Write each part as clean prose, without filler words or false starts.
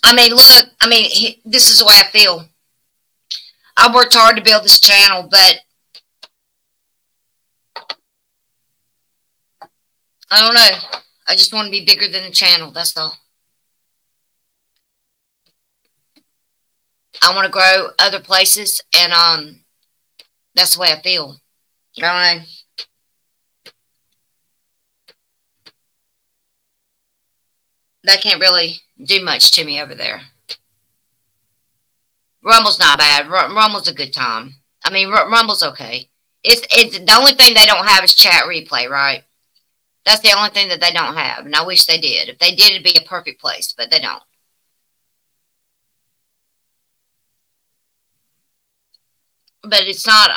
I mean, look, I mean, this is the way I feel. I worked hard to build this channel, but I don't know. I just want to be bigger than the channel. That's all. I want to grow other places, and that's the way I feel. I don't know. They can't really do much to me over there. Rumble's not bad. Rumble's a good time. I mean, Rumble's okay. It's the only thing they don't have is chat replay, right? That's the only thing that they don't have, and I wish they did. If they did, it'd be a perfect place, but they don't. But it's not.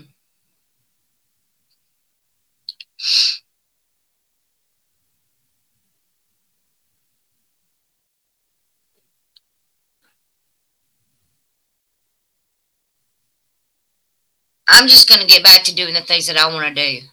I'm just gonna get back to doing the things that I want to do.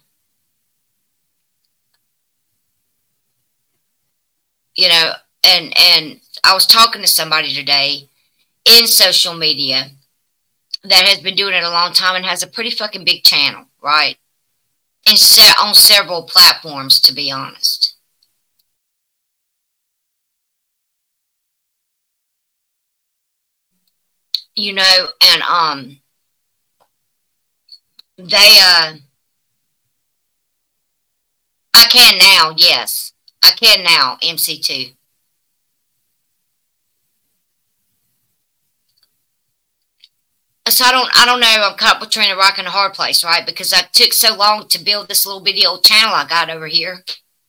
You know, and I was talking to somebody today in social media that has been doing it a long time and has a pretty fucking big channel, right? And on several platforms, to be honest. You know, and they I can now, yes. I can now, MC2. So I don't know, I'm caught between a rock and a hard place, right? Because I took so long to build this little video channel I got over here.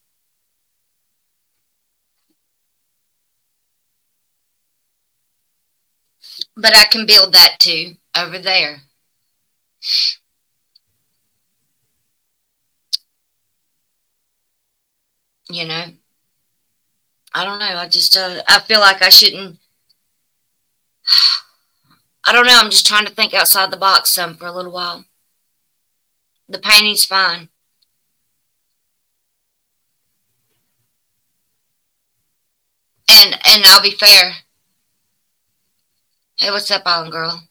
But I can build that too over there. You know, I don't know. I just I feel like I shouldn't. I don't know. I'm just trying to think outside the box some for a little while. The painting's fine. And I'll be fair. Hey, what's up, Island Girl?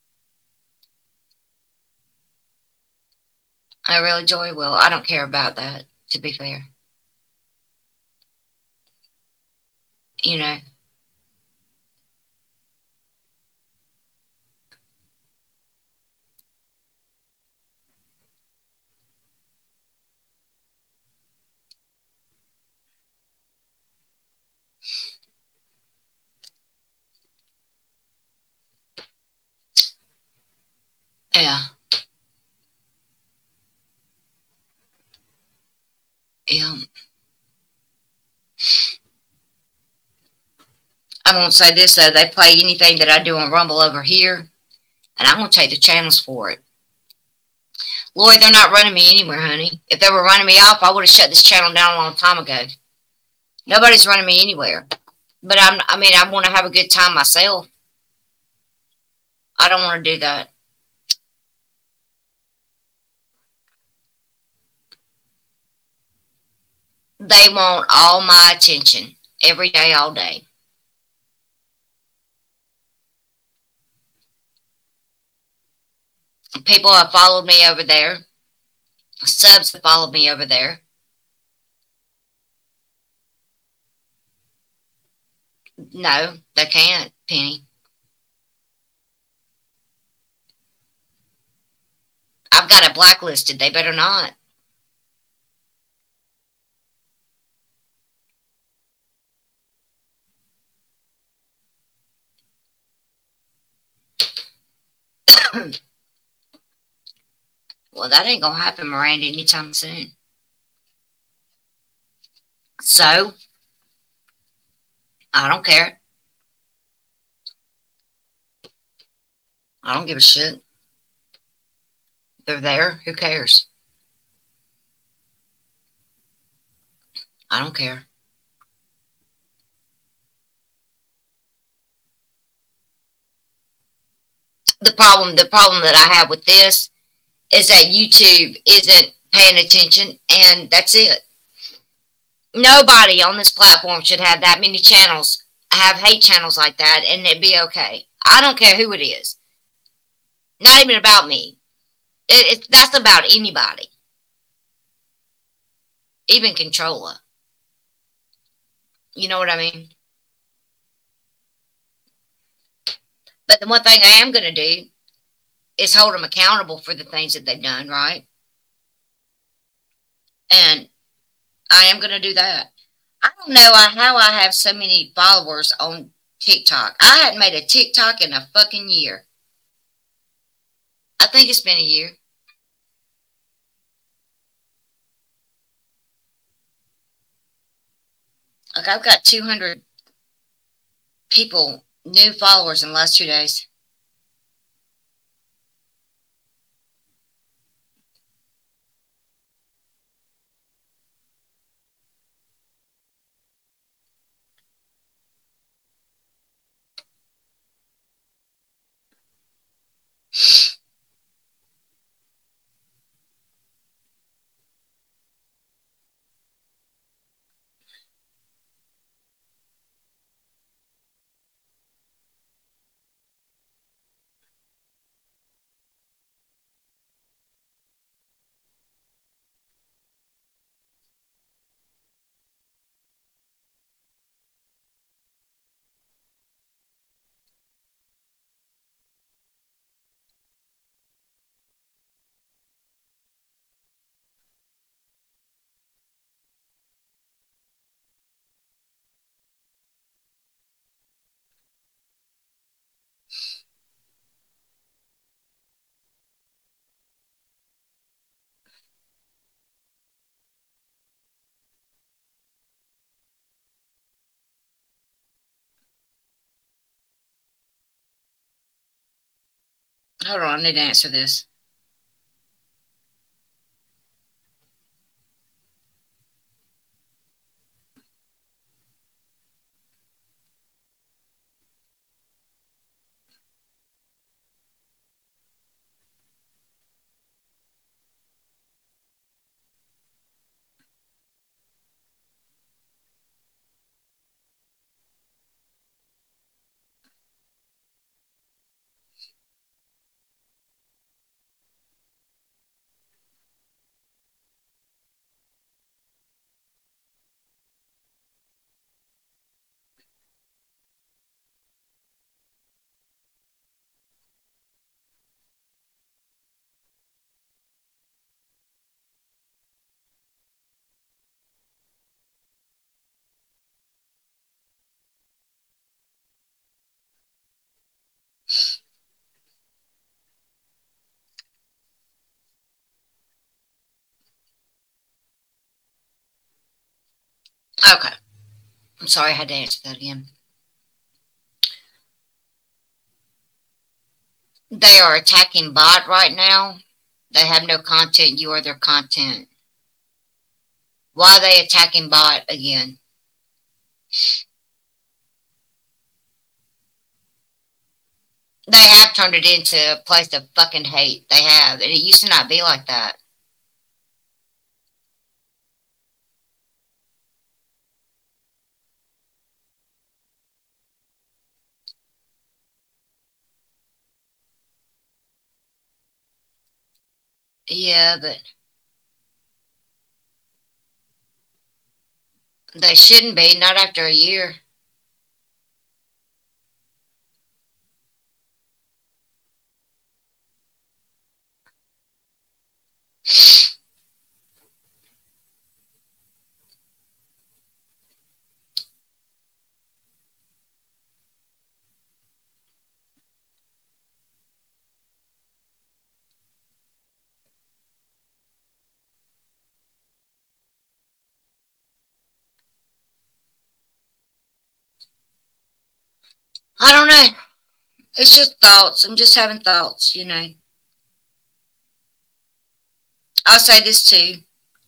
I really enjoy Will. I don't care about that, to be fair. You know. Yeah. Yeah. I'm going to say this, though. They play anything that I do on Rumble over here, and I'm going to take the channels for it. Lloyd, they're not running me anywhere, honey. If they were running me off, I would have shut this channel down a long time ago. Nobody's running me anywhere. But I mean, I want to have a good time myself. I don't want to do that. They want all my attention every day, all day. People have followed me over there. Subs have followed me over there. No, they can't, Penny. I've got it blacklisted. They better not. Well, that ain't going to happen, Miranda, anytime soon. So, I don't care. I don't give a shit. They're there. Who cares? I don't care. The problem that I have with this is that YouTube isn't paying attention, and that's it. Nobody on this platform should have that many channels have hate channels like that and it'd be okay. I don't care who it is. Not even about me. That's about anybody. Even Controller. You know what I mean? But the one thing I am going to do is hold them accountable for the things that they've done, right? And I am going to do that. I don't know how I have so many followers on TikTok. I hadn't made a TikTok in a fucking year. I think it's been a year. Like I've got 200 people, new followers in the last 2 days. Hold on, I need to answer this. Okay. I'm sorry I had to answer that again. They are attacking bot right now. They have no content. You are their content. Why are they attacking bot again? They have turned it into a place of fucking hate. They have. And it used to not be like that. Yeah, but they shouldn't be. Not after a year. I don't know. It's just thoughts. I'm just having thoughts. I'll say this too,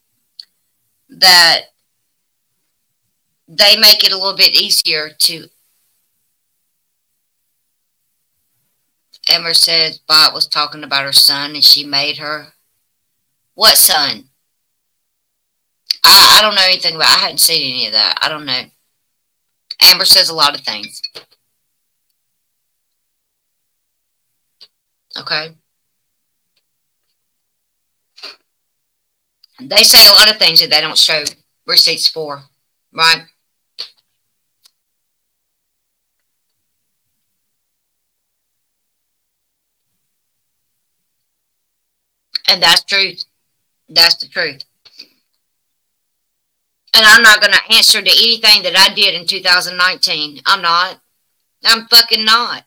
that they make it a little bit easier to. Emma said Bot was talking about her son and she made her. What son? I don't know anything about. I hadn't seen any of that. I don't know. Amber says a lot of things. Okay? They say a lot of things that they don't show receipts for, right? And that's truth. That's the truth. And I'm not going to answer to anything that I did in 2019. I'm not. I'm fucking not.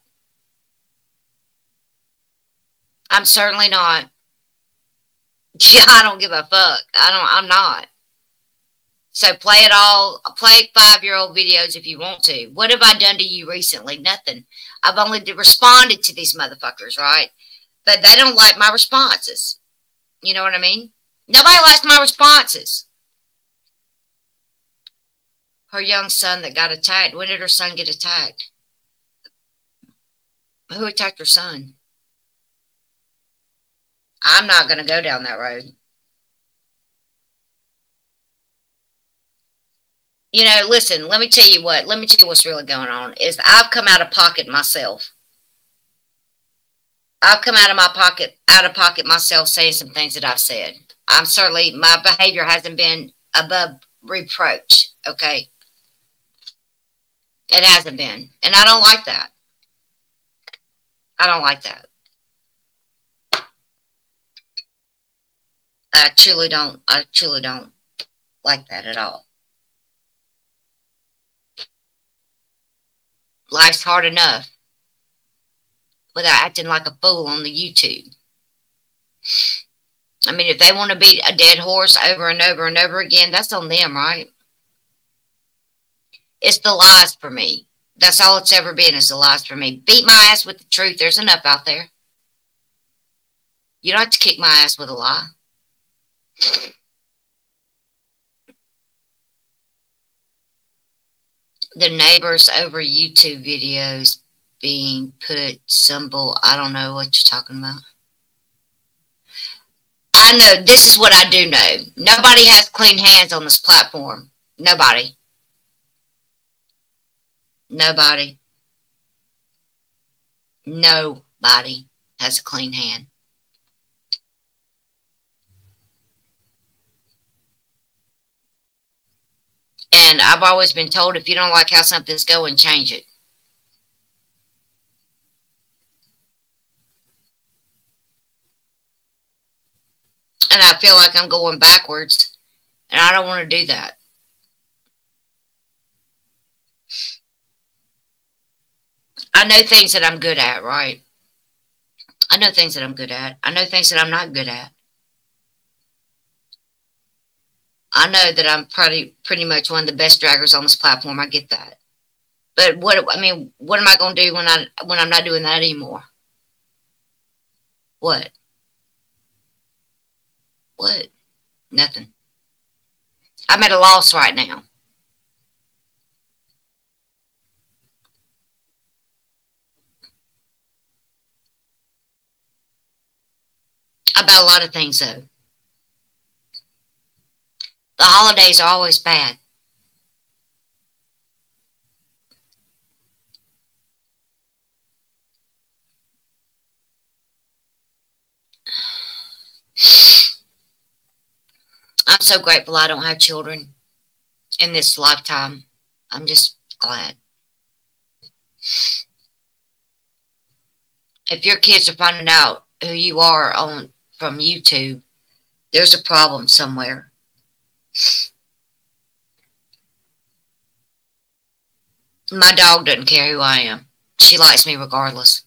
I'm certainly not. Yeah, I don't give a fuck. I'm not. So play it all. Play 5-year-old videos if you want to. What have I done to you recently? Nothing. I've only responded to these motherfuckers, right? But they don't like my responses. You know what I mean? Nobody likes my responses. Her young son that got attacked. When did her son get attacked? Who attacked her son? I'm not going to go down that road. You know, listen, let me tell you what. Let me tell you what's really going on. Is I've come out of pocket myself. I've come out of pocket myself, saying some things that I've said. I'm certainly, my behavior hasn't been above reproach. Okay, it hasn't been, and I don't like that. I don't like that. I truly don't. I truly don't like that at all. Life's hard enough without acting like a fool on the YouTube. I mean, if they want to beat a dead horse over and over and over again, that's on them, right? It's the lies for me. That's all it's ever been, is the lies for me. Beat my ass with the truth. There's enough out there. You don't have to kick my ass with a lie. The neighbors over YouTube videos being put symbol. I don't know what you're talking about. I know, this is what I do know. Nobody has clean hands on this platform. Nobody. Nobody. Nobody has a clean hand. And I've always been told, if you don't like how something's going, change it. And I feel like I'm going backwards, and I don't want to do that. I know things that I'm good at, right? I know things that I'm good at. I know things that I'm not good at. I know that I'm pretty much one of the best draggers on this platform. I get that. But what am I going to do when I'm not doing that anymore? What? What? Nothing. I'm at a loss right now. About a lot of things, though. The holidays are always bad. I'm so grateful I don't have children in this lifetime. I'm just glad. If your kids are finding out who you are from YouTube, there's a problem somewhere. My dog doesn't care who I am. She likes me regardless.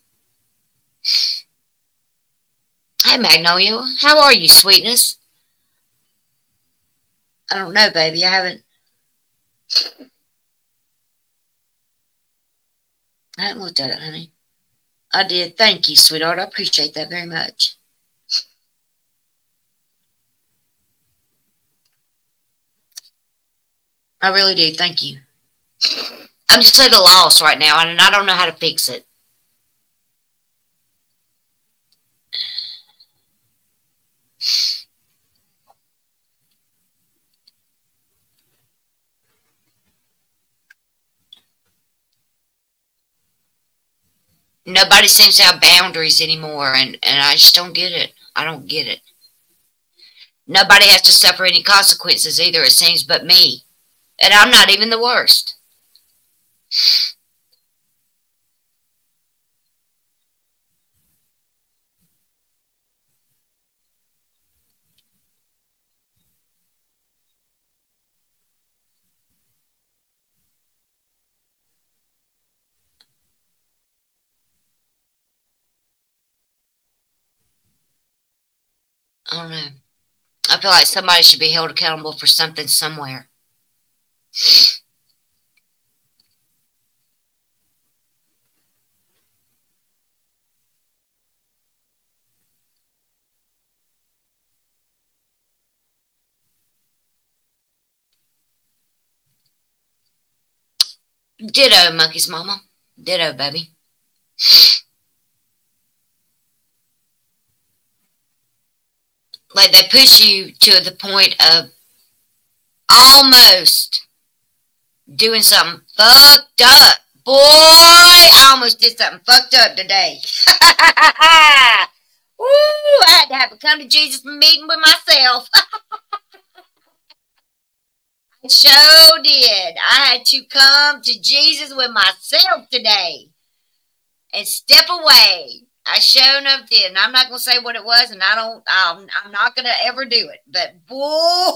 Hey, Magnolia. How are you, sweetness? I don't know, baby. I haven't looked at it, honey. I did. Thank you, sweetheart. I appreciate that very much. I really do. Thank you. I'm just at a loss right now, and I don't know how to fix it. Nobody seems to have boundaries anymore, and I just don't get it. I don't get it. Nobody has to suffer any consequences either, it seems, but me. And I'm not even the worst. I don't know. I feel like somebody should be held accountable for something somewhere. Ditto, Monkey's mama. Ditto, baby. Like they push you to the point of almost doing something fucked up. Boy, I almost did something fucked up today. Woo, I had to have a come to Jesus meeting with myself. I sure did. I had to come to Jesus with myself today and step away. I sure enough did, and I'm not gonna say what it was, and I'm not gonna ever do it. But boy,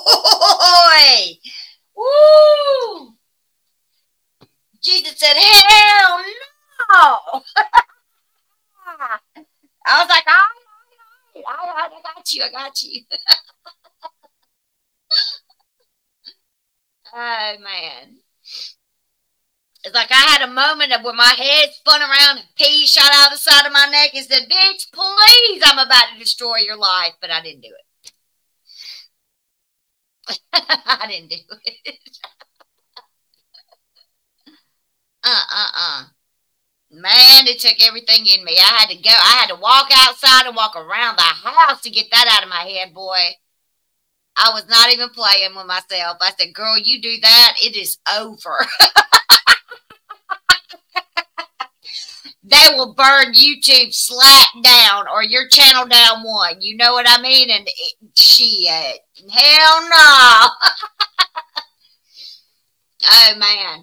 woo! Jesus said, "Hell no!" I was like, "All right, I got you, I got you." Oh man, it's like I had a moment of where my head spun around and pee shot out of the side of my neck and said, "Bitch, please, I'm about to destroy your life," but I didn't do it. I didn't do it. Uh. Man, it took everything in me. I had to go. I had to walk outside and walk around the house to get that out of my head, boy. I was not even playing with myself. I said, "Girl, you do that, it is over." They will burn YouTube slap down or your channel down one. You know what I mean? And shit. Hell no. Oh man.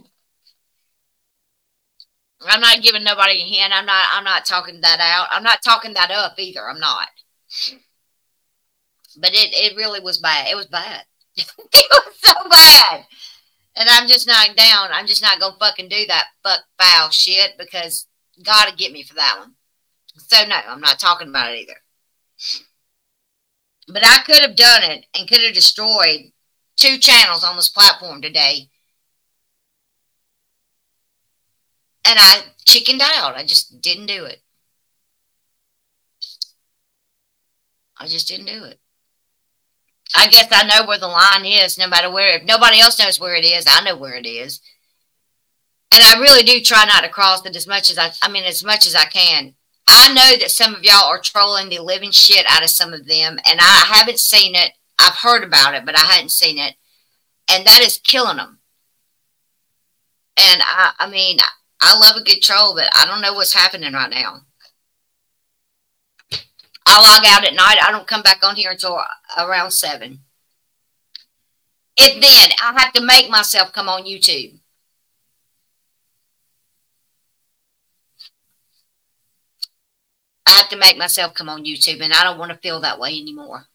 I'm not giving nobody a hint. I'm not talking that out. I'm not talking that up either. I'm not. But it really was bad. It was bad. It was so bad. And I'm just not down. I'm just not gonna fucking do that fuck foul shit because God will get me for that one. So no, I'm not talking about it either. But I could have done it and could have destroyed two channels on this platform today. And I chickened out. I just didn't do it. I just didn't do it. I guess I know where the line is, no matter where. If nobody else knows where it is, I know where it is. And I really do try not to cross it as much as as much as I can. I know that some of y'all are trolling the living shit out of some of them, and I haven't seen it. I've heard about it, but I hadn't seen it, and that is killing them. And I love a good troll, but I don't know what's happening right now. I log out at night. I don't come back on here until around 7. If then, I have to make myself come on YouTube. I have to make myself come on YouTube, and I don't want to feel that way anymore.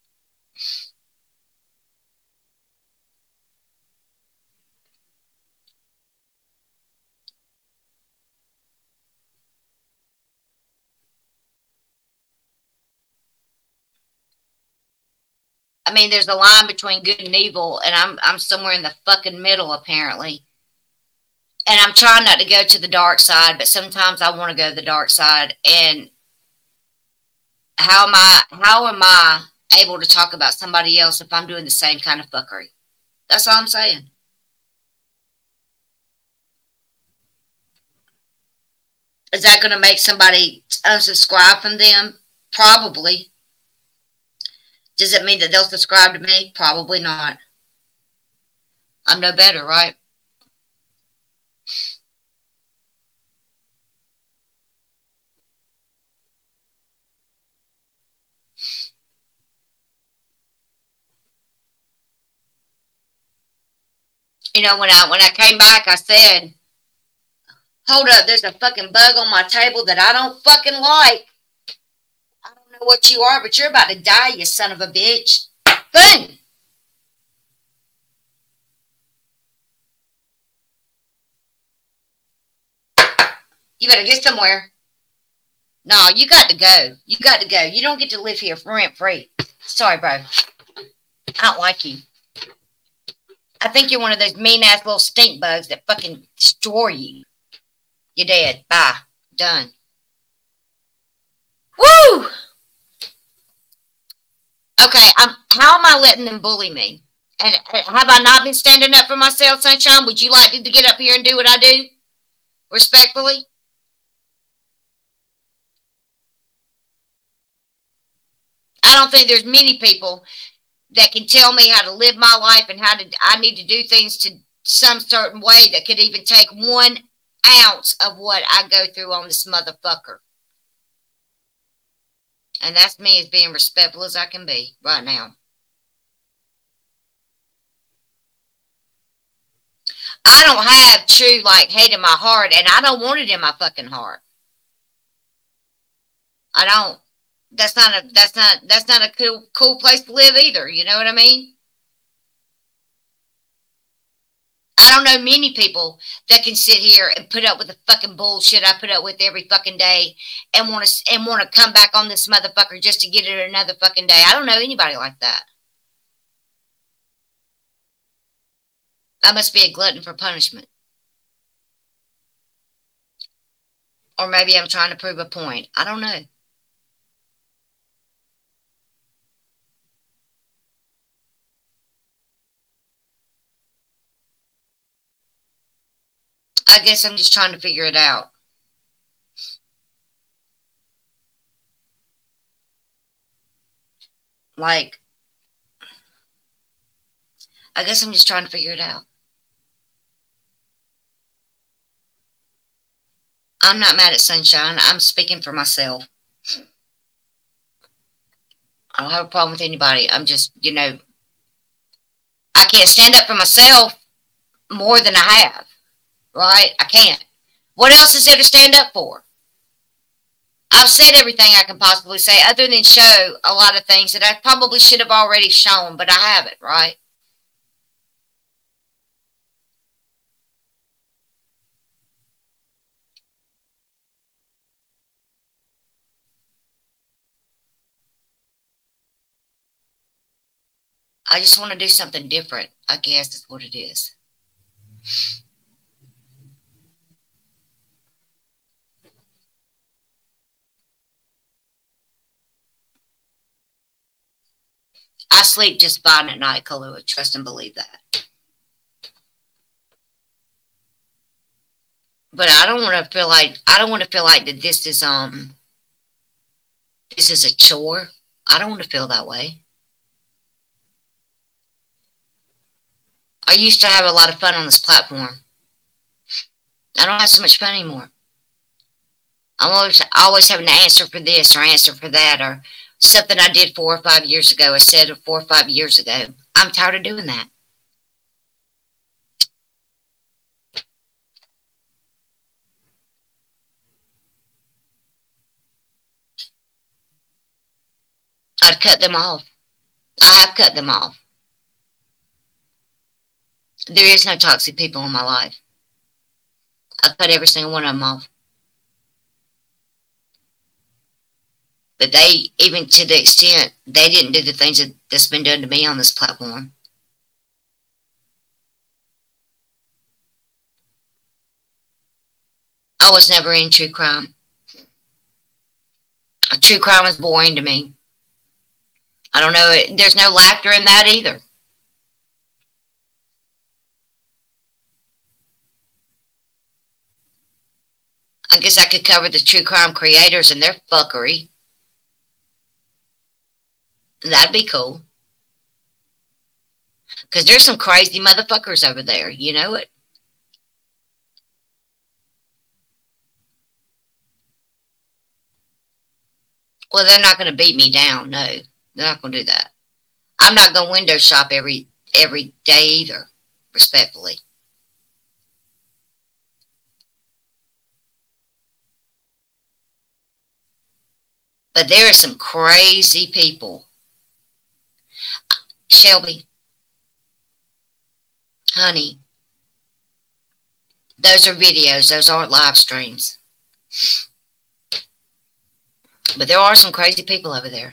I mean, there's a line between good and evil, and I'm somewhere in the fucking middle apparently. And I'm trying not to go to the dark side, but sometimes I want to go to the dark side. And how am I able to talk about somebody else if I'm doing the same kind of fuckery? That's all I'm saying. Is that going to make somebody unsubscribe from them? Probably. Does it mean that they'll subscribe to me? Probably not. I'm no better, right? You know, when I came back, I said, "Hold up, there's a fucking bug on my table that I don't fucking like. I don't know what you are, but you're about to die, you son of a bitch." Boom! You better get somewhere. No, you got to go. You got to go. You don't get to live here rent free. Sorry, bro. I don't like you. I think you're one of those mean ass little stink bugs that fucking destroy you. You're dead. Bye. Done. Woo! Okay, how am I letting them bully me? And have I not been standing up for myself, Sunshine? Would you like to get up here and do what I do? Respectfully? I don't think there's many people that can tell me how to live my life and how to I need to do things to some certain way that could even take 1 ounce of what I go through on this motherfucker. And that's me as being respectful as I can be right now. I don't have true like hate in my heart, and I don't want it in my fucking heart. I don't. That's not a cool place to live either. You know what I mean? I don't know many people that can sit here and put up with the fucking bullshit I put up with every fucking day and want to come back on this motherfucker just to get it another fucking day. I don't know anybody like that. I must be a glutton for punishment. Or maybe I'm trying to prove a point. I don't know. I guess I'm just trying to figure it out. Like, I guess I'm just trying to figure it out. I'm not mad at Sunshine. I'm speaking for myself. I don't have a problem with anybody. I'm just, I can't stand up for myself more than I have, right? I can't. What else is there to stand up for? I've said everything I can possibly say, other than show a lot of things that I probably should have already shown, but I haven't, right? I just want to do something different, I guess is what it is. I sleep just fine at night, Kahlua. Trust and believe that. But I don't want to feel like that this is a chore. I don't want to feel that way. I used to have a lot of fun on this platform. I don't have so much fun anymore. I'm always having to answer for this or answer for that or something I did 4 or 5 years ago. I said 4 or 5 years ago. I'm tired of doing that. I'd cut them off. I have cut them off. There is no toxic people in my life. I've cut every single one of them off. But they, even to the extent, they didn't do the things that's been done to me on this platform. I was never in true crime. True crime is boring to me. I don't know. There's no laughter in that either. I guess I could cover the true crime creators and their fuckery. That'd be cool. Because there's some crazy motherfuckers over there. You know it? Well, they're not going to beat me down. No, they're not going to do that. I'm not going to window shop every day either. respectfully. But there are some crazy people. Shelby, honey, those are videos. Those aren't live streams. But there are some crazy people over there.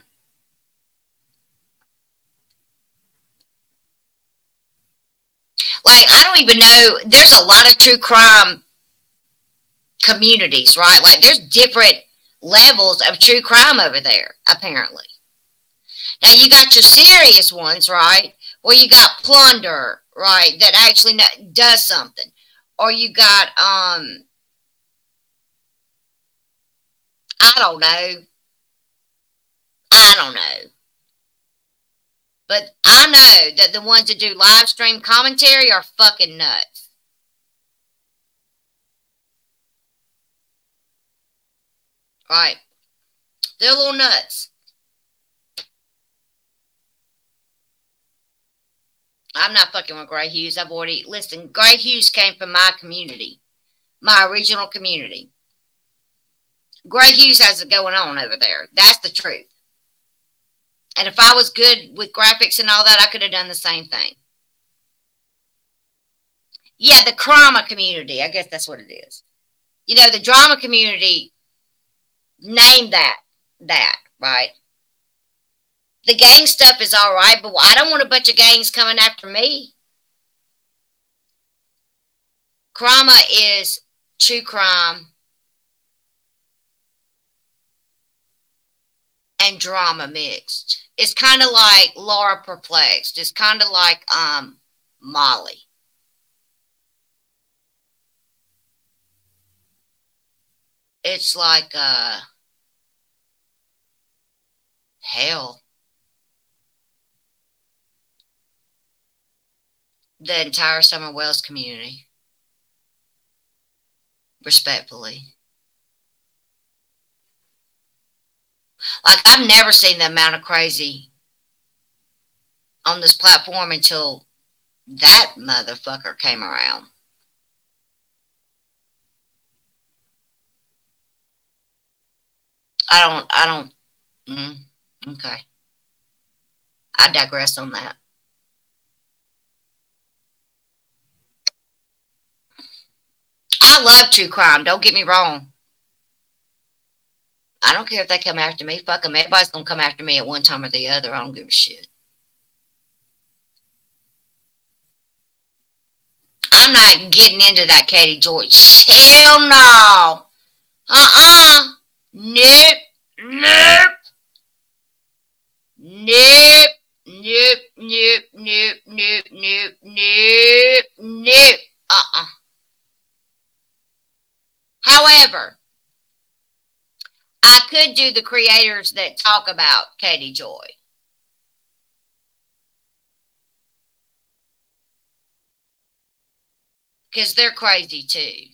Like, I don't even know. There's a lot of true crime communities, right? Like, there's different levels of true crime over there, apparently. Now, you got your serious ones, right? Where you got plunder, right? That actually does something. Or you got, I don't know. I don't know. But I know that the ones that do live stream commentary are fucking nuts. Right? They're a little nuts. I'm not fucking with Gray Hughes. I've already, listen, Gray Hughes came from my community, my original community. Gray Hughes has it going on over there. That's the truth. And if I was good with graphics and all that, I could have done the same thing. Yeah, the drama community. I guess that's what it is. You know, the drama community named that, right? The gang stuff is all right, but I don't want a bunch of gangs coming after me. Crama is true crime and drama mixed. It's kind of like Laura Perplexed. It's kind of like Molly. It's like hell. The entire Summer Wells community. Respectfully. Like, I've never seen the amount of crazy on this platform until that motherfucker came around. I don't, okay. I digress on that. I love true crime. Don't get me wrong. I don't care if they come after me. Fuck them. Everybody's going to come after me at one time or the other. I don't give a shit. I'm not getting into that Katie George. Hell no. Nope. Nope. Nope. Nope. Nope. Nope. Nope. Nope. Nope. Nope. However, I could do the creators that talk about Katie Joy. Because they're crazy too.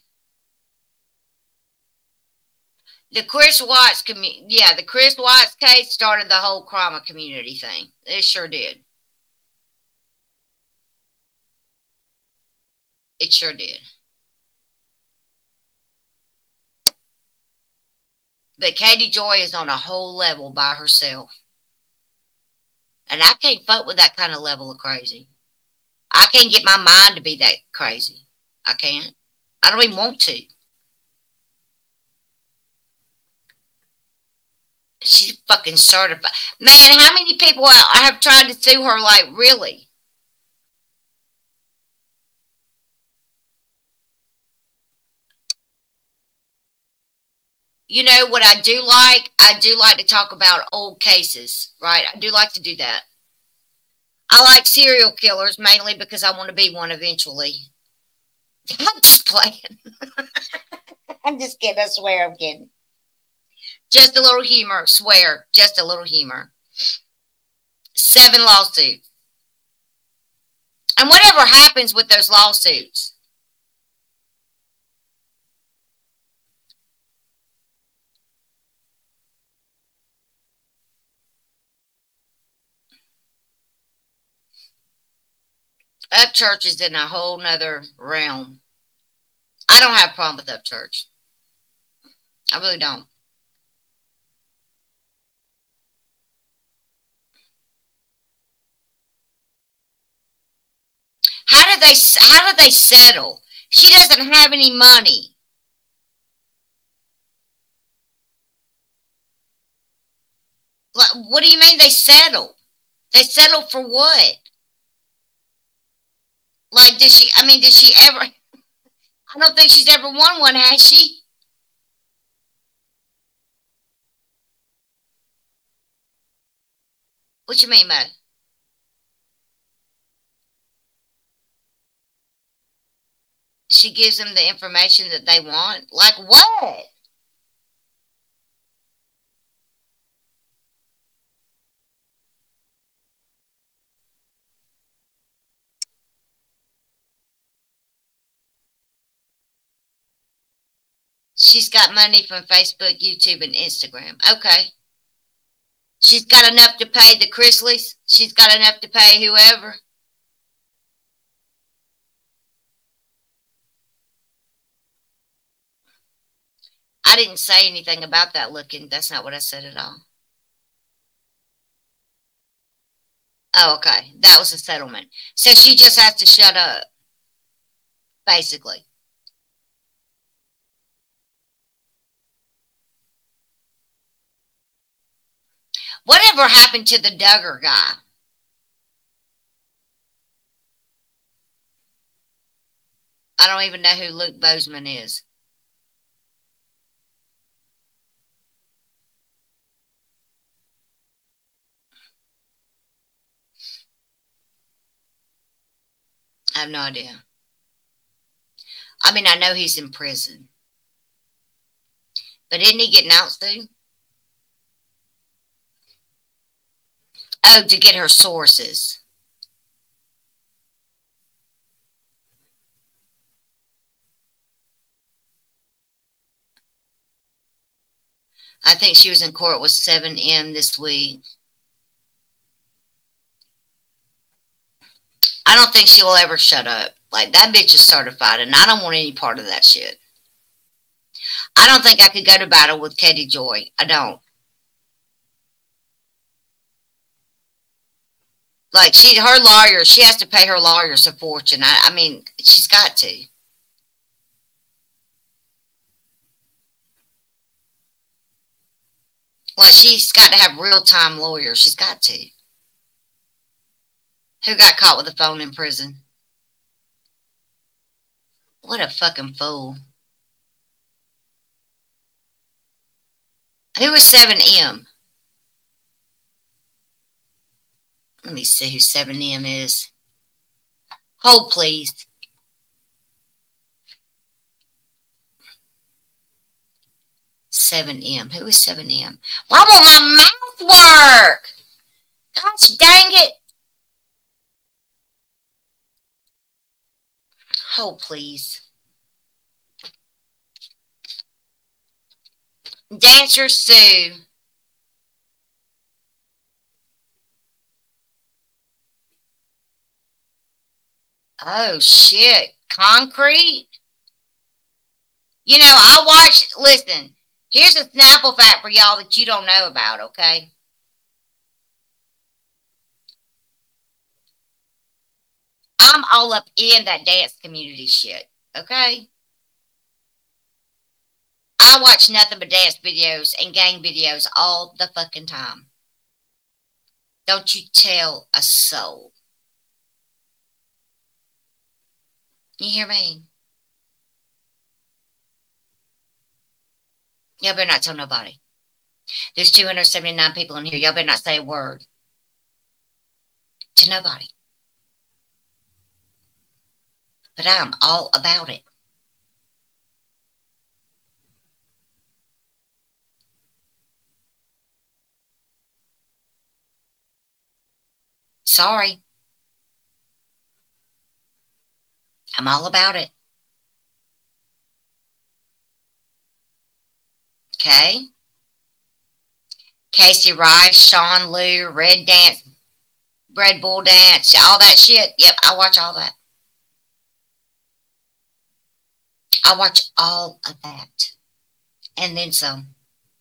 The Chris Watts the Chris Watts case started the whole crime community thing. It sure did. It sure did. But Katie Joy is on a whole level by herself. And I can't fuck with that kind of level of crazy. I can't get my mind to be that crazy. I can't. I don't even want to. She's fucking certified. Man, how many people have tried to sue her? Like, really? You know what I do like? I do like to talk about old cases, right? I do like to do that. I like serial killers mainly because I want to be one eventually. I'm just playing. I'm just kidding. I swear I'm kidding. Just a little humor. Swear. Just a little humor. 7 lawsuits. And whatever happens with those lawsuits, Upchurch is in a whole nother realm. I don't have a problem with Upchurch. I really don't. How did they settle? She doesn't have any money. Like, what do you mean they settled? They settled for what? Like, did she? I mean, did she ever? I don't think she's ever won one, has she? What you mean, Mo? She gives them the information that they want. Like what? She's got money from Facebook, YouTube, and Instagram. Okay. She's got enough to pay the Chrisleys. She's got enough to pay whoever. I didn't say anything about that looking. That's not what I said at all. Oh, okay. That was a settlement. So she just has to shut up, basically. Whatever happened to the Duggar guy? I don't even know who Luke Bozeman is. I have no idea. I mean, I know he's in prison. But isn't he getting out soon? Oh, to get her sources. I think she was in court with 7M this week. I don't think she will ever shut up. Like, that bitch is certified, and I don't want any part of that shit. I don't think I could go to battle with Katie Joy. I don't. Like, her lawyer, she has to pay her lawyers a fortune. I mean, she's got to. Like, she's got to have real time lawyers. She's got to. Who got caught with a phone in prison? What a fucking fool. Who was 7M? Let me see who 7M is. Hold, please. 7M. Who is 7M? Why won't my mouth work? Gosh dang it. Hold, please. Dancer Sue. Oh, shit. Concrete? You know, I watched, listen, here's a Snapple fact for y'all that you don't know about, okay? I'm all up in that dance community shit, okay? I watch nothing but dance videos and gang videos all the fucking time. Don't you tell a soul. You hear me? Y'all better not tell nobody. There's 279 people in here. Y'all better not say a word to nobody. But I'm all about it. Sorry. I'm all about it. Okay? Casey Rice, Sean Liu, Red Dance, Red Bull dance, all that shit. Yep, I watch all that. I watch all of that. And then some.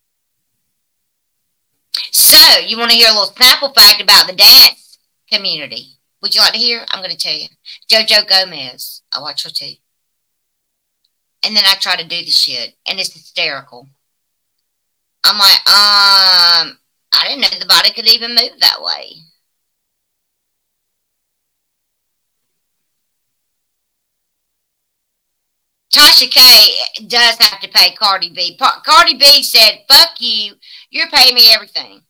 So, you want to hear a little Snapple fact about the dance community? Would you like to hear? I'm going to tell you. JoJo Gomez. I watch her too. And then I try to do the shit. And it's hysterical. I'm like, I didn't know the body could even move that way. Tasha K does have to pay Cardi B. Cardi B said, fuck you. You're paying me everything.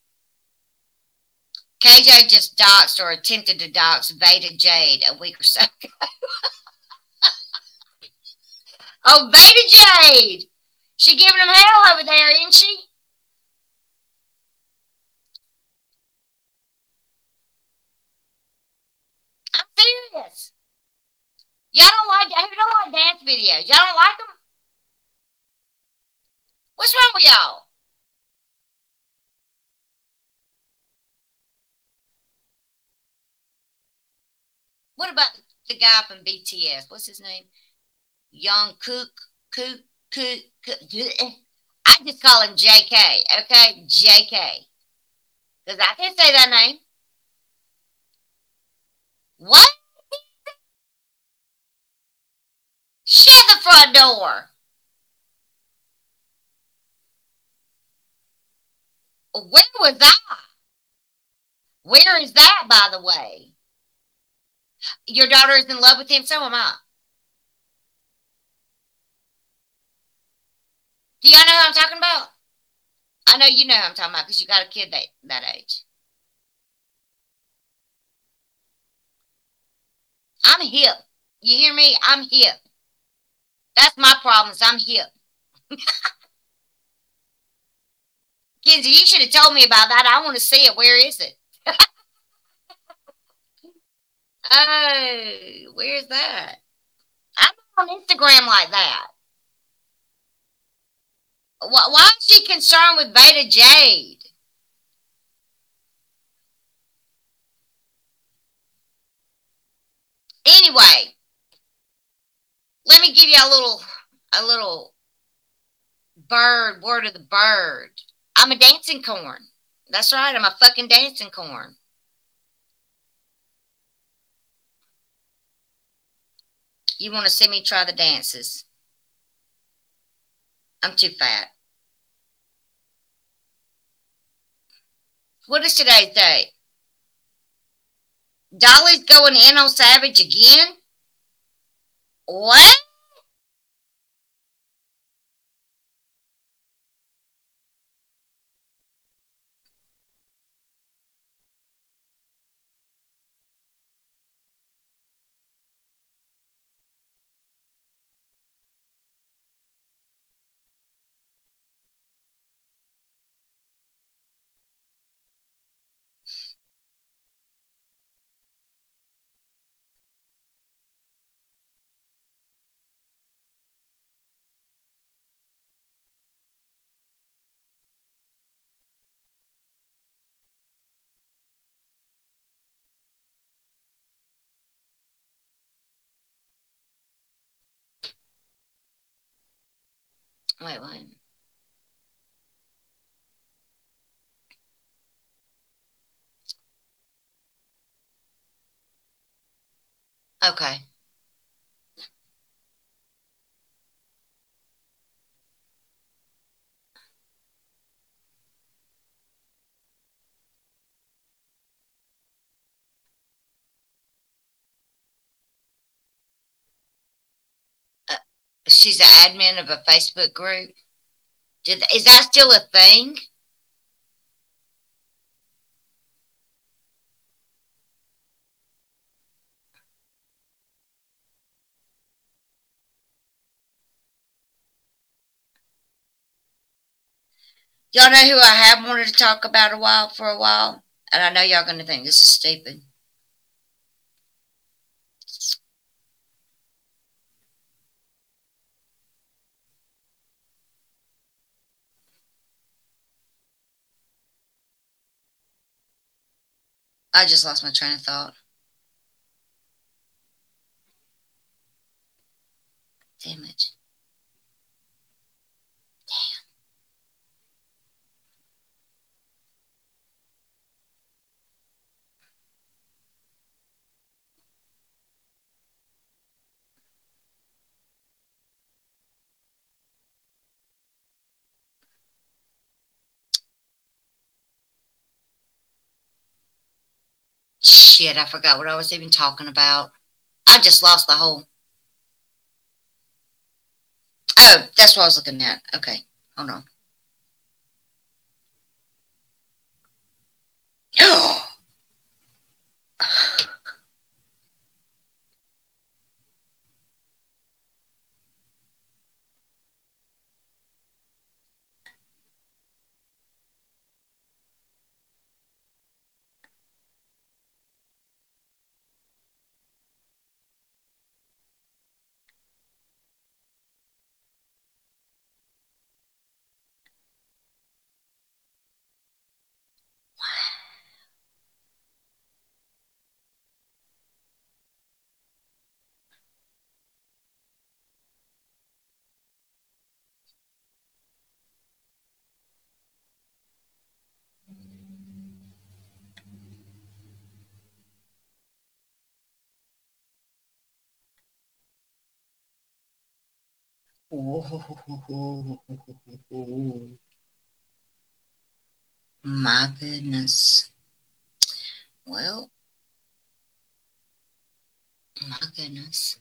KJ just doxed or attempted to dox Veda Jade a week or so ago. Oh, Veda Jade! She giving them hell over there, isn't she? I'm serious. Y'all don't like who don't like dance videos? Y'all don't like them? What's wrong with y'all? What about the guy from BTS? What's his name? Young Kook, Kook. I just call him JK, okay? JK. Because I can say that name. What? Shut the front door. Where was I? Where is that, by the way? Your daughter is in love with him, so am I. Do y'all know who I'm talking about? I know you know who I'm talking about because you got a kid that age. I'm hip. You hear me? I'm hip. That's my problem. Is I'm hip. Kinsey, you should have told me about that. I want to see it. Where is it? Oh, where's that? I'm on Instagram like that. Why is she concerned with Beta Jade? Anyway, let me give you a little bird word of the bird. I'm a dancing corn. That's right. I'm a fucking dancing corn. You want to see me try the dances? I'm too fat. What is today's date? Dolly's going in on Savage again? What? Wait, wait. Okay. Uh, she's an admin of a Facebook group. Is that still a thing? Y'all know who I have wanted to talk about for a while? And I know y'all going to think this is stupid. I just lost my train of thought. Damn it. Shit, I forgot what I was even talking about. I just lost the whole. Oh, that's what I was looking at. Okay, hold on. My goodness. Well, my goodness.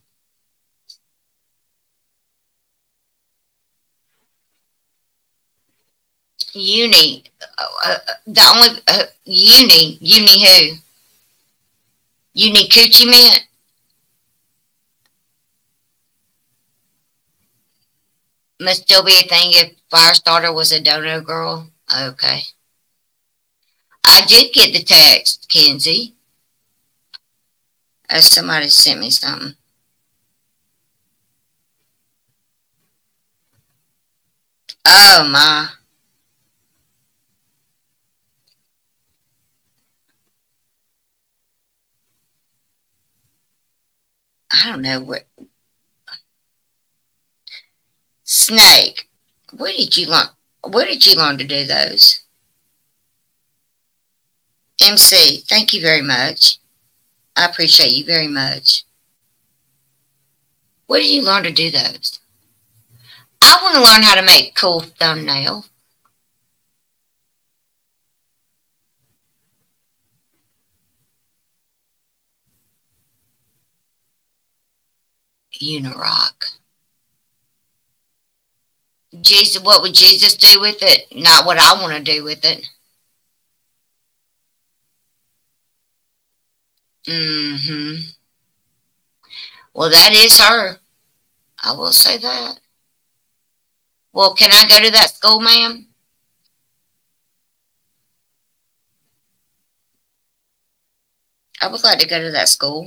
Uni. The only uni who? Uni coochie mint must still be a thing if Firestarter was a dono girl. Okay. I did get the text, Kenzie. Somebody sent me something. Oh my. I don't know what. Snake. Where did you learn? Where did you learn to do those? MC. Thank you very much. I appreciate you very much. Where did you learn to do those? I want to learn how to make cool thumbnail. Unirock. Jesus, what would Jesus do with it? Not what I want to do with it. Mm-hmm. Well, that is her. I will say that. Well, can I go to that school, ma'am? I would like to go to that school.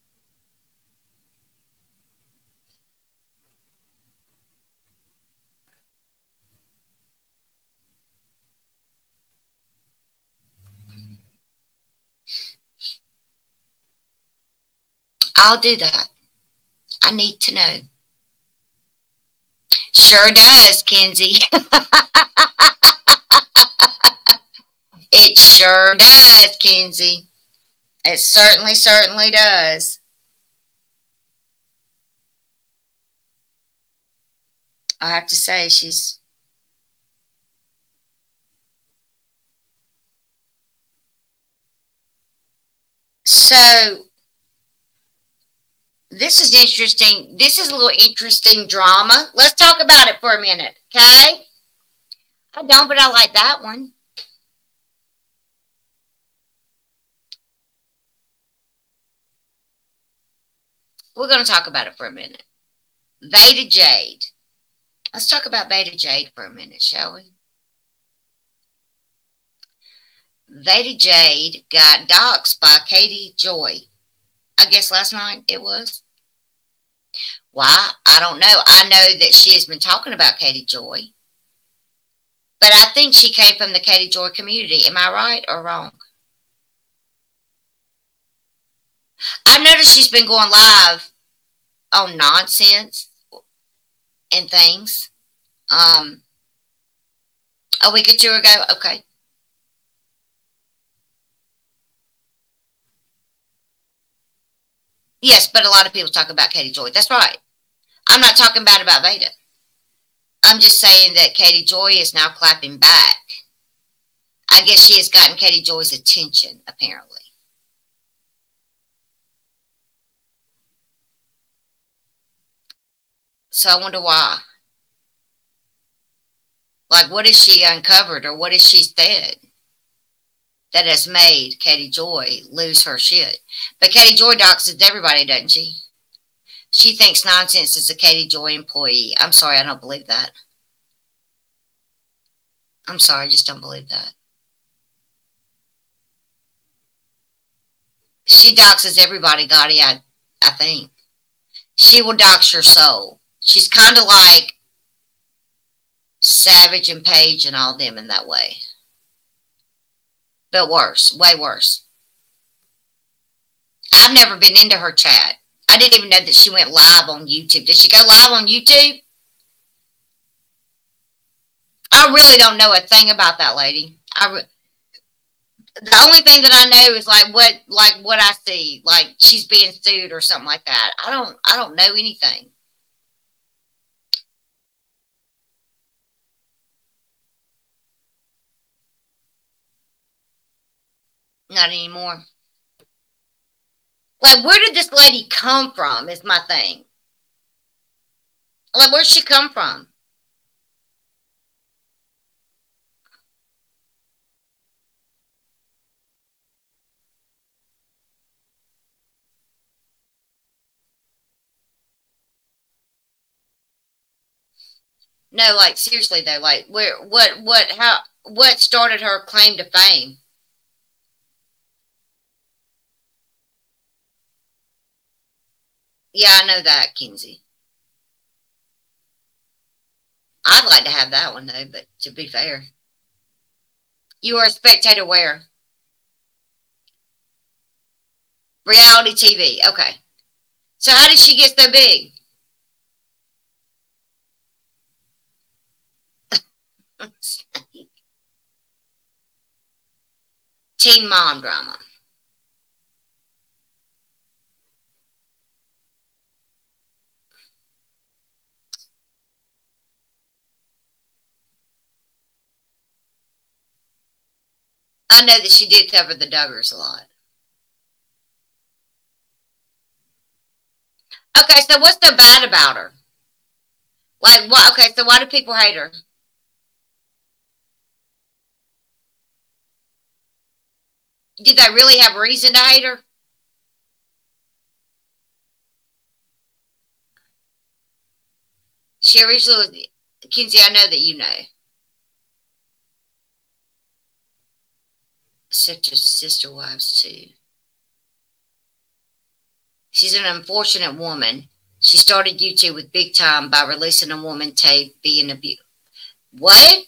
I'll do that. I need to know. Sure does, Kenzie. It sure does, Kenzie. It certainly does. I have to say, so. This is interesting. This is a little interesting drama. Let's talk about it for a minute, okay? I don't, but I like that one. We're going to talk about it for a minute. Veda Jade. Let's talk about Veda Jade for a minute, shall we? Veda Jade got doxxed by Katie Joy. I guess last night it was. Why? I don't know. I know that she has been talking about Katie Joy, but I think she came from the Katie Joy community. Am I right or wrong? I noticed she's been going live on nonsense and things. Um, a week or two ago. Okay. Yes, but a lot of people talk about Katie Joy. That's right. I'm not talking bad about Veda. I'm just saying that Katie Joy is now clapping back. I guess she has gotten Katie Joy's attention, apparently. So I wonder why. Like, what has she uncovered or what has she said that has made Katie Joy lose her shit? But Katie Joy doxes everybody, doesn't she? She thinks nonsense is a Katie Joy employee. I'm sorry, I don't believe that. I'm sorry, I just don't believe that. She doxes everybody, Gotti, I think. She will dox your soul. She's kind of like Savage and Paige and all them in that way. But worse, way worse. I've never been into her chat. I didn't even know that she went live on YouTube. Did she go live on YouTube? I really don't know a thing about that lady. The only thing that I know is like what I see, like she's being sued or something like that. I don't know anything. Not anymore. Like, where did this lady come from? Is my thing. Like, where'd she come from? No, like seriously though, like where, what started her claim to fame? Yeah, I know that, Kinsey. I'd like to have that one though, but to be fair, you are a spectator where reality TV. Okay, so how did she get so big? Teen mom drama. I know that she did cover the Duggars a lot. Okay, so what's so bad about her? Like what? Okay, so why do people hate her? Did they really have reason to hate her? She originally was, Kinsey, I know that you know. Such as sister wives too. She's an unfortunate woman. She started YouTube with big time by releasing a woman tape being abused. What?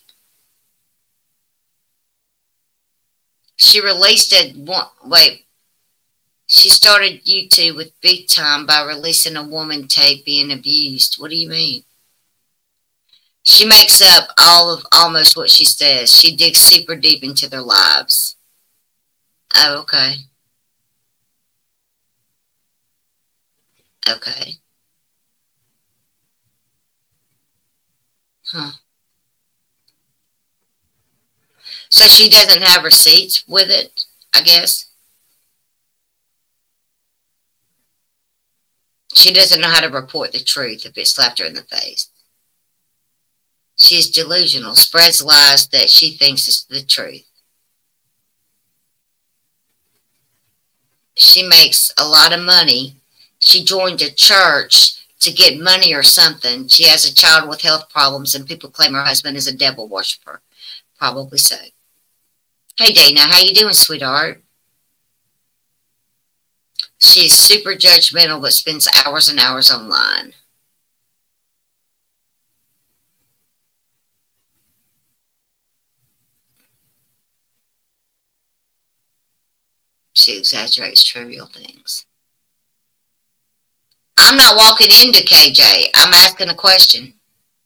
She released it. Wait. She started YouTube with big time by releasing a woman tape being abused. What do you mean? She makes up all of almost what she says. She digs super deep into their lives. Oh, okay. Okay. Huh. So she doesn't have receipts with it, I guess. She doesn't know how to report the truth if it slapped her in the face. She's delusional, spreads lies that she thinks is the truth. She makes a lot of money. She joined a church to get money or something. She has a child with health problems, and people claim her husband is a devil worshiper. Probably so. Hey, Dana, how you doing, sweetheart? She's super judgmental, but spends hours and hours online. She exaggerates trivial things. I'm not walking into KJ. I'm asking a question.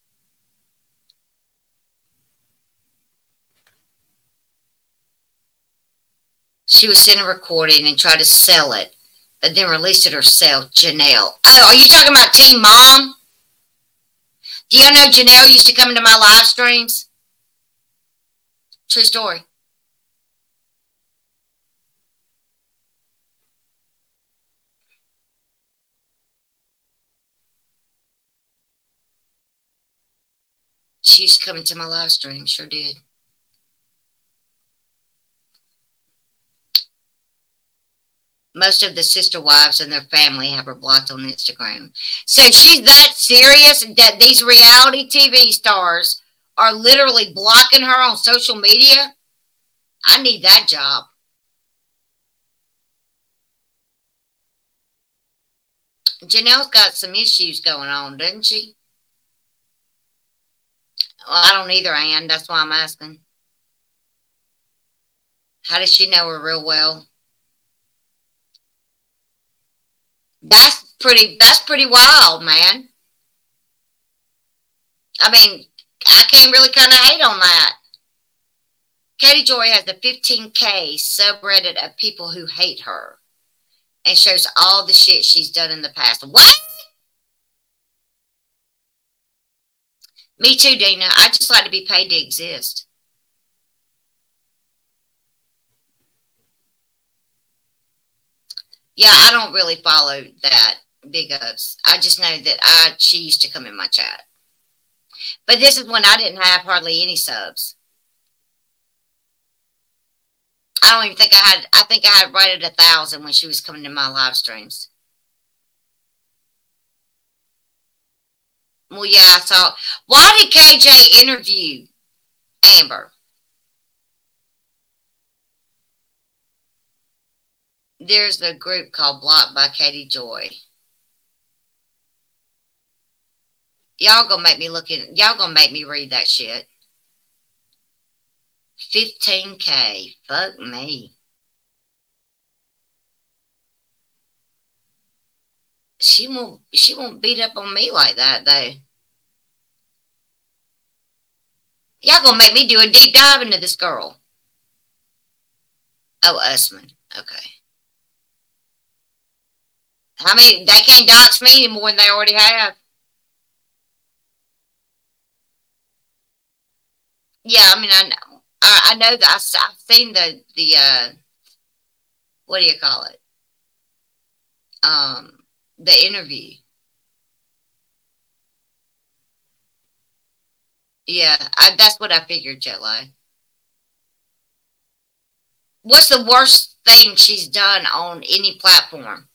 She was sent a recording and tried to sell it, but then released it herself. Janelle. Oh, are you talking about Team Mom? Do y'all know Janelle used to come into my live streams? True story. She used to come into my live stream. Sure did. Most of the sister wives and their family have her blocked on Instagram. So she's that serious that these reality TV stars are literally blocking her on social media? I need that job. Janelle's got some issues going on, doesn't she? Well, I don't either, Ann. That's why I'm asking. How does she know her real well? That's pretty wild, man. I mean, I can't really kind of hate on that. Katie Joy has a 15K subreddit of people who hate her and shows all the shit she's done in the past. What? Me too, Dina. I just like to be paid to exist. Yeah, I don't really follow that big ups. I just know that she used to come in my chat. But this is when I didn't have hardly any subs. I don't even think I had. I think I had right at 1,000 when she was coming to my live streams. Well, yeah, I saw. Why did KJ interview Amber? There's a group called Blocked by Katie Joy. Y'all gonna make me look in. Y'all gonna make me read that shit. 15K. Fuck me. She won't beat up on me like that though. Y'all gonna make me do a deep dive into this girl. Oh, Usman. Okay. I mean, they can't dox me any more than they already have. Yeah, I mean, I know. I know that I've seen the what do you call it? Um, the interview. Yeah, that's what I figured, Jello. What's the worst thing she's done on any platform?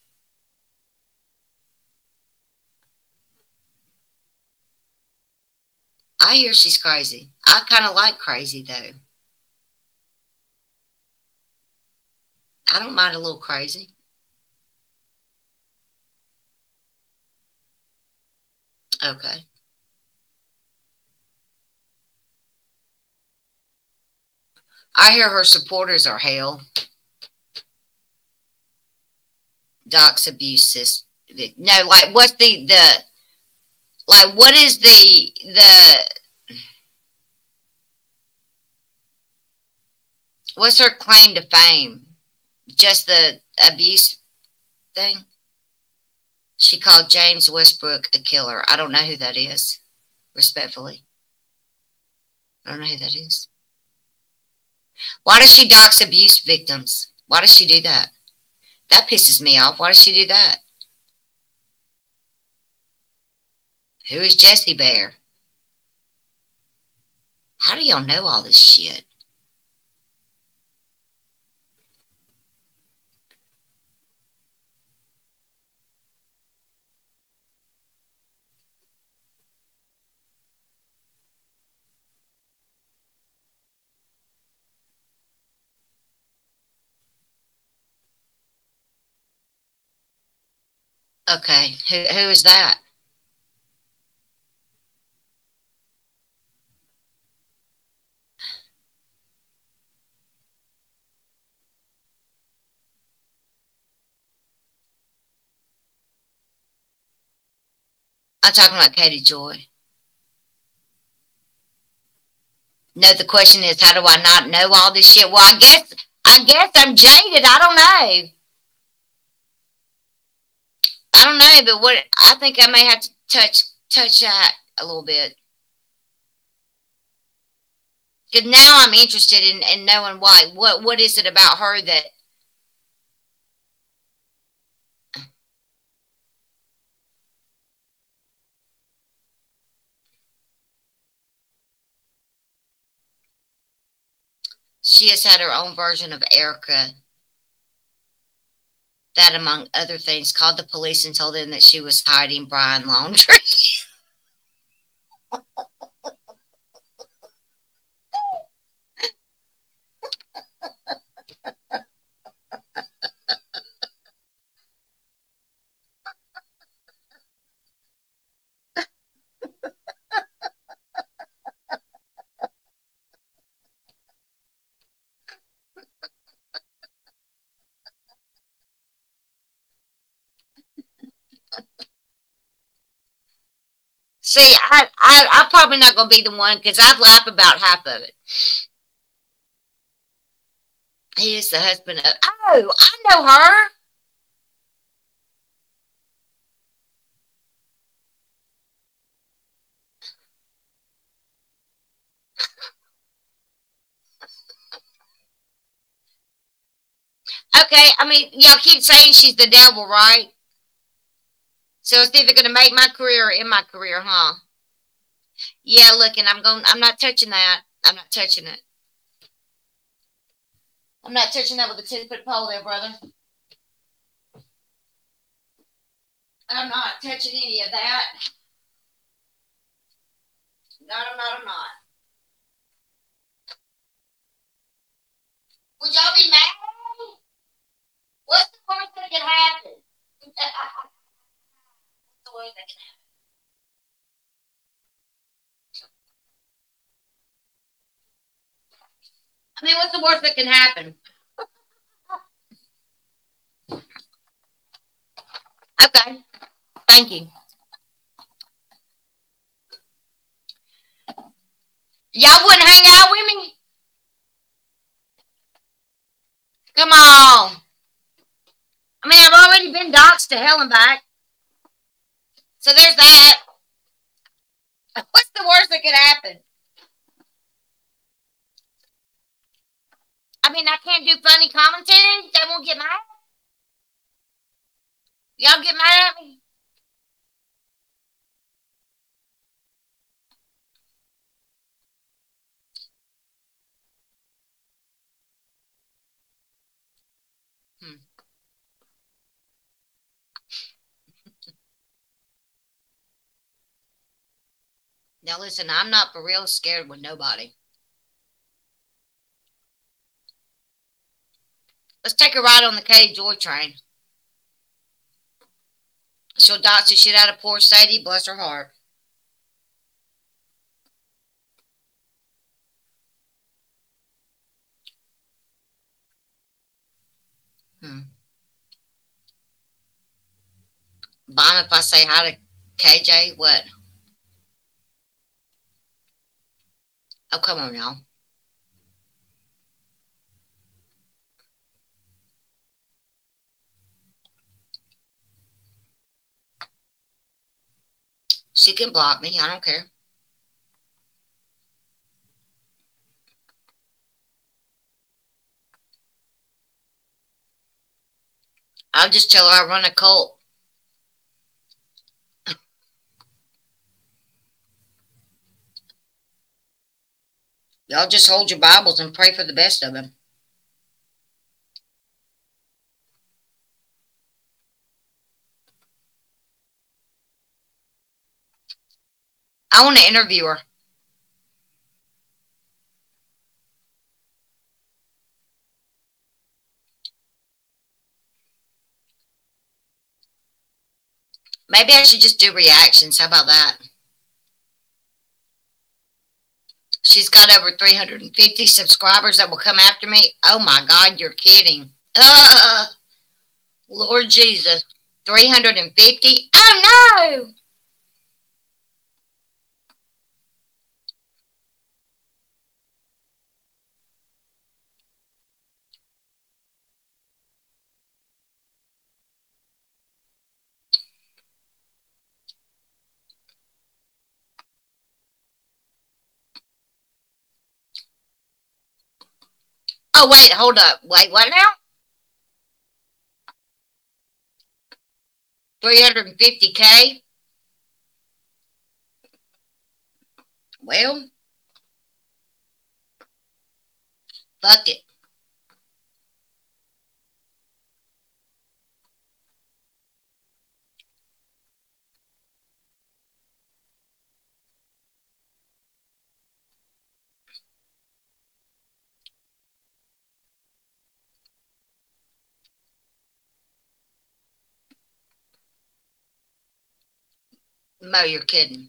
I hear she's crazy. I kind of like crazy though. I don't mind a little crazy. Okay. I hear her supporters are hell. Doc's abuse. No, like what's the like what is the what's her claim to fame? Just the abuse thing? She called James Westbrook a killer. I don't know who that is. Respectfully, I don't know who that is. Why does she dox abuse victims? Why does she do that? That pisses me off. Why does she do that? Who is Jessie Bear? How do y'all know all this shit? Okay, who is that? I'm talking about Katie Joy. No, the question is, how do I not know all this shit? Well, I guess I'm jaded. I don't know. I don't know, but what I think I may have to touch that a little bit. Because now I'm interested in knowing why. What is it about her that she has had her own version of Erica that, among other things, called the police and told them that she was hiding Brian Laundrie. See, I'm probably not going to be the one because I'd laugh about half of it. He is the husband of. Oh, I know her. Okay, I mean, y'all keep saying she's the devil, right? So it's either going to make my career or in my career, huh? Yeah, look, and I'm not touching that. I'm not touching it. I'm not touching that with a 10-foot pole there, brother. I'm not touching any of that. I'm not. Would y'all be mad? What's the worst that can happen? What's the worst that can happen? I mean, what's the worst that can happen? Okay, thank you. Y'all wouldn't hang out with me? Come on. I mean, I've already been doxxed to hell and back. So there's that. What's the worst that could happen? I mean, I can't do funny commentary. They won't get mad. Y'all get mad at me? Hmm. Now listen, I'm not for real scared with nobody. Let's take a ride on the Katie Joy train. She'll dox the shit out of poor Sadie, bless her heart. Hmm. Bomb if I say hi to KJ? What? Oh, come on, y'all. She can block me. I don't care. I'll just tell her I run a cult. Y'all just hold your Bibles and pray for the best of them. I want to interview her. Maybe I should just do reactions. How about that? She's got over 350 subscribers that will come after me. Oh my God, you're kidding. Lord Jesus. 350? Oh no! Oh, wait, hold up. Wait, what now? 350K? Well, fuck it. Mo, you're kidding.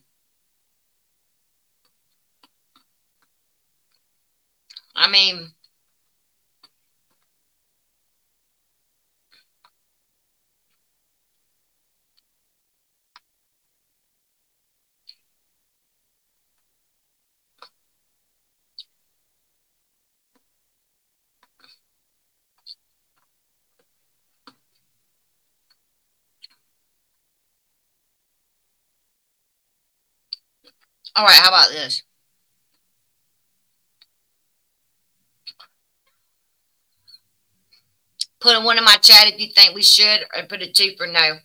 I mean, all right, how about this? Put in one in my chat if you think we should, or put a 2 for no.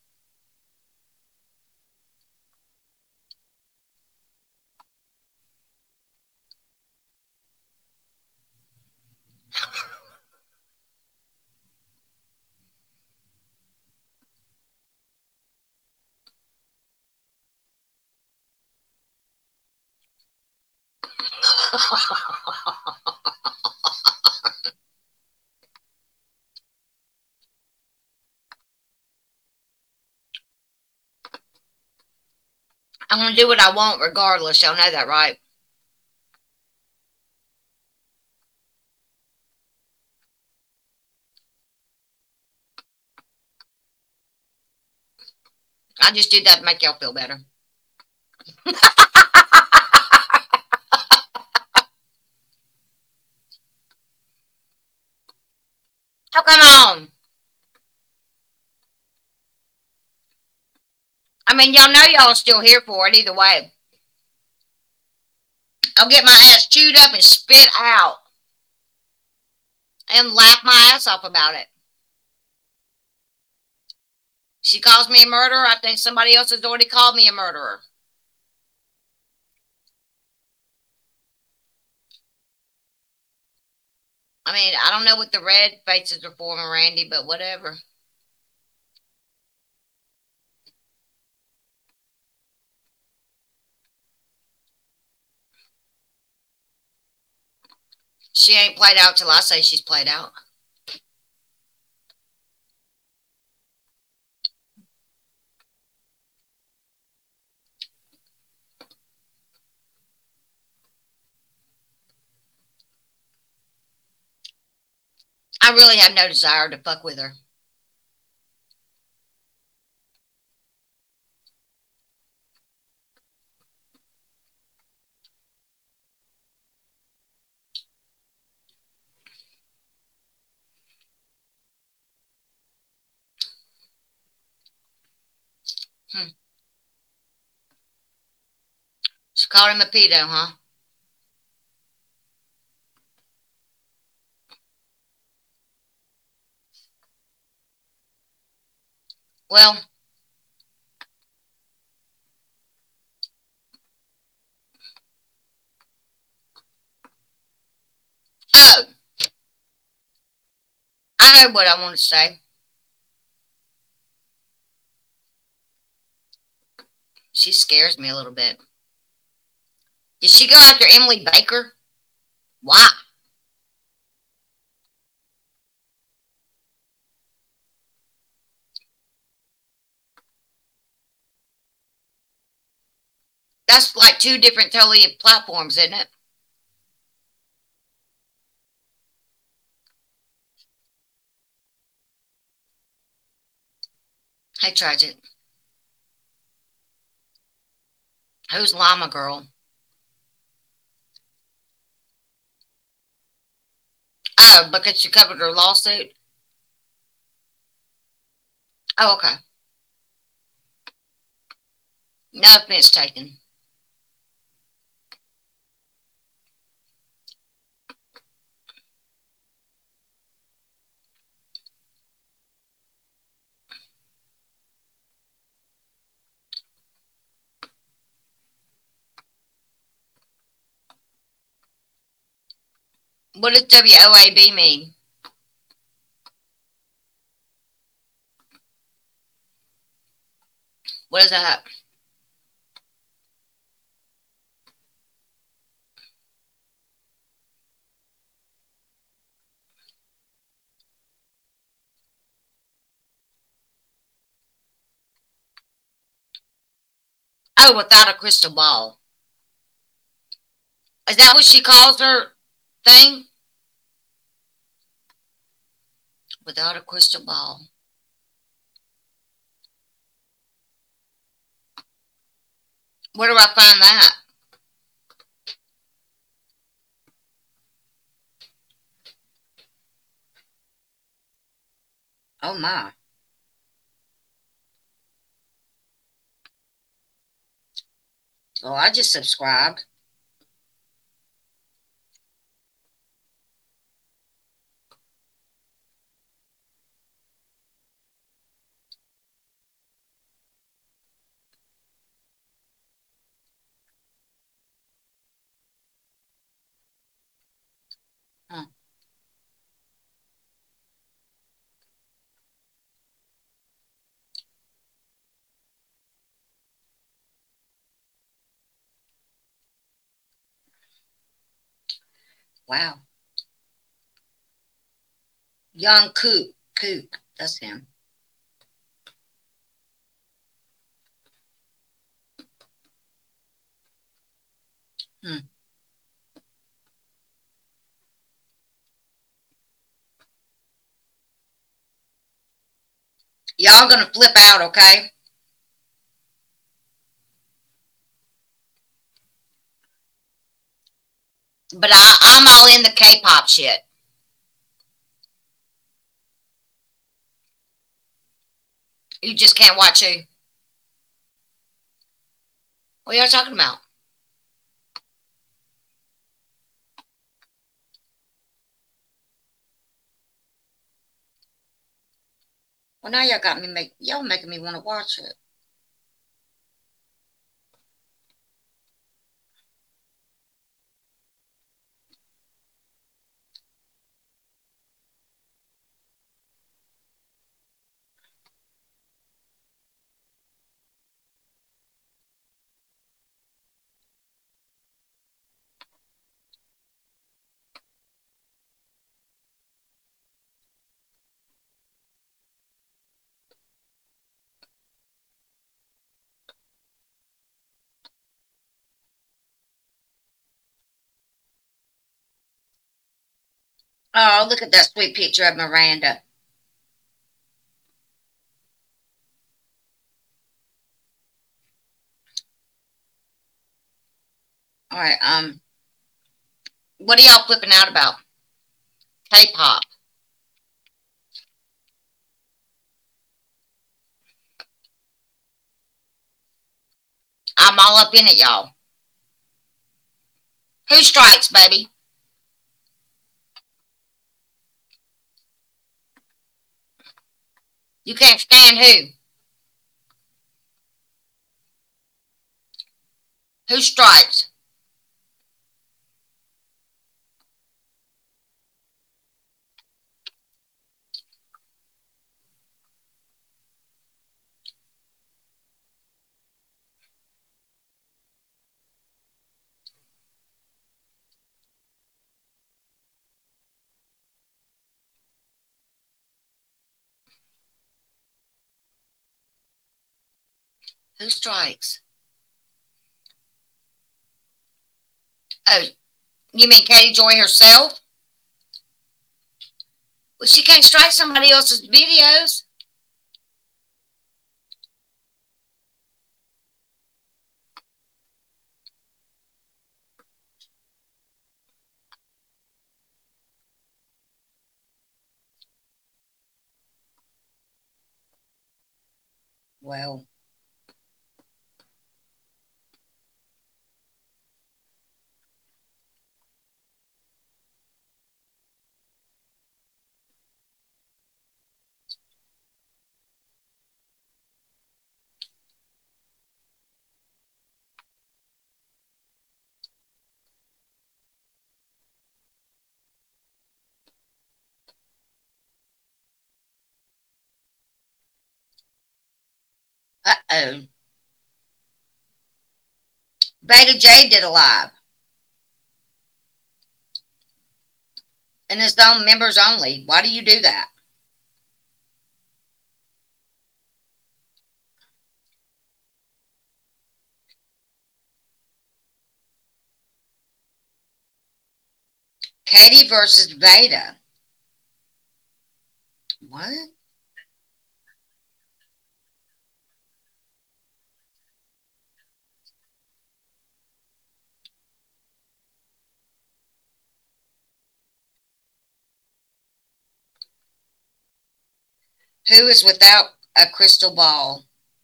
I'm going to do what I want regardless. Y'all know that, right? I just did that to make y'all feel better. Oh, come on. I mean, y'all know y'all still here for it either way. I'll get my ass chewed up and spit out and laugh my ass off about it. She calls me a murderer. I think somebody else has already called me a murderer. I mean, I don't know what the red faces are for, Randy, but whatever. She ain't played out till I say she's played out. I really have no desire to fuck with her. Hmm. She called him a pedo, huh? Well, oh, I know what I want to say. She scares me a little bit. Did she go after Emily Baker? Why? That's like two different totally platforms, isn't it? Hey, Tragic. Who's Llama Girl? Oh, because she covered her lawsuit? Oh, okay. No offense taken. What does WOAB mean? What is that? Oh, without a crystal ball. Is that what she calls her thing? Without a crystal ball. Where do I find that? Oh my. Oh, I just subscribed. Huh. Wow. Young Kook. Kook. That's him. Hmm. Y'all gonna flip out, okay? But I'm all in the K-pop shit. You just can't watch who? What are y'all talking about? Well, now y'all got me y'all making me want to watch it. Oh, look at that sweet picture of Miranda. All right. What are y'all flipping out about? K-pop. I'm all up in it, y'all. Who strikes, baby? You can't stand who? Who strikes? Who strikes? Oh, you mean Katie Joy herself? Well, she can't strike somebody else's videos. Well, Oh, Beta J did a live, and it's on members only. Why do you do that? Katie versus Beta. What? Who is without a crystal ball?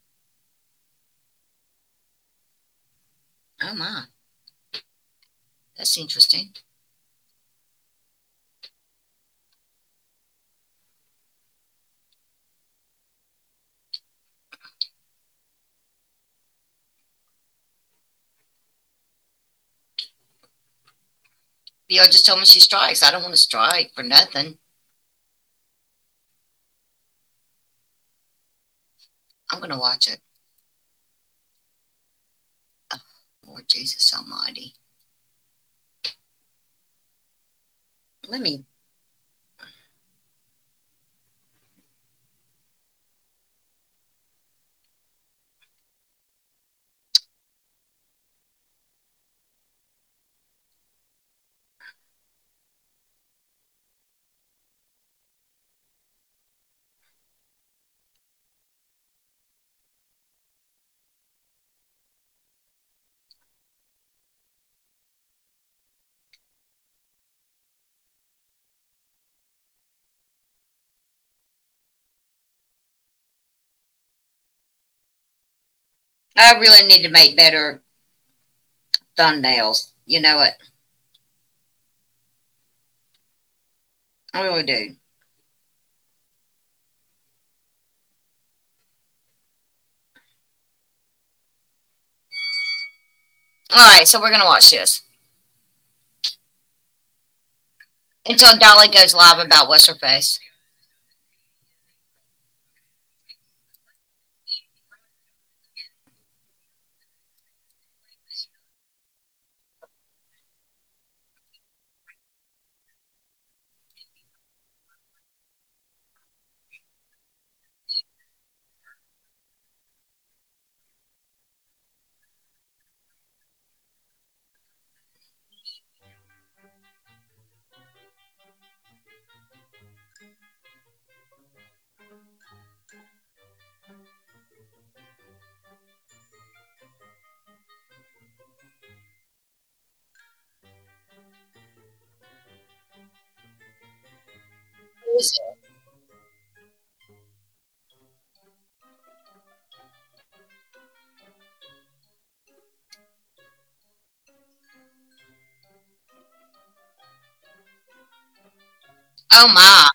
Oh my, that's interesting. Bill just told me she strikes. I don't want to strike for nothing. I'm going to watch it. Oh, Lord Jesus Almighty. Let me. I really need to make better thumbnails. You know it. I really do. All right, so we're going to watch this until Dolly goes live about what's her face. Oh my.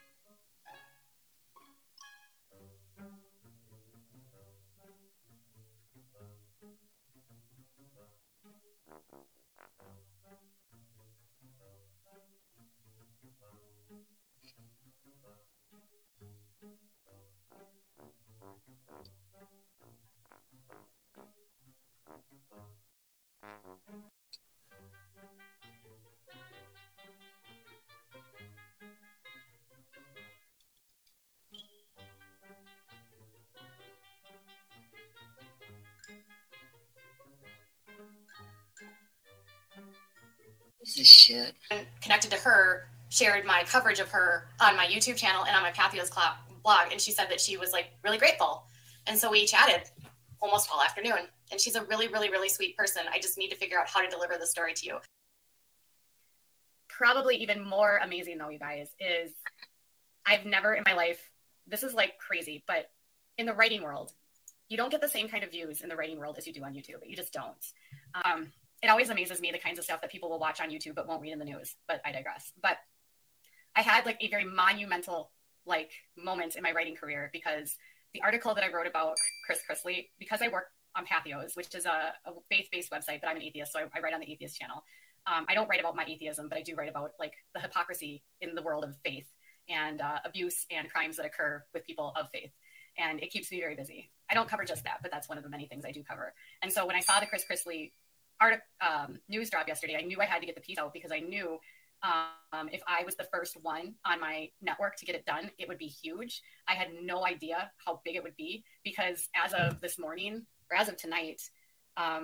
This is shit. Connected to her, shared my coverage of her on my YouTube channel and on my Patheos blog, and she said that she was like really grateful. And so we chatted almost all afternoon. And she's a really, really, really sweet person. I just need to figure out how to deliver the story to you. Probably even more amazing though, you guys, is I've never in my life, this is like crazy, but in the writing world, you don't get the same kind of views in the writing world as you do on YouTube. You just don't. It always amazes me the kinds of stuff that people will watch on YouTube but won't read in the news. But I digress. But I had like a very monumental like moment in my writing career because the article that I wrote about Chris Chrisley, because I work on Patheos, which is a faith-based website, but I'm an atheist, so I write on the atheist channel. I don't write about my atheism, but I do write about like the hypocrisy in the world of faith and abuse and crimes that occur with people of faith. And it keeps me very busy. I don't cover just that, but that's one of the many things I do cover. And so when I saw the Chris Chrisley news drop yesterday, I knew I had to get the piece out because I knew if I was the first one on my network to get it done, it would be huge. I had no idea how big it would be because as of this morning or as of tonight, I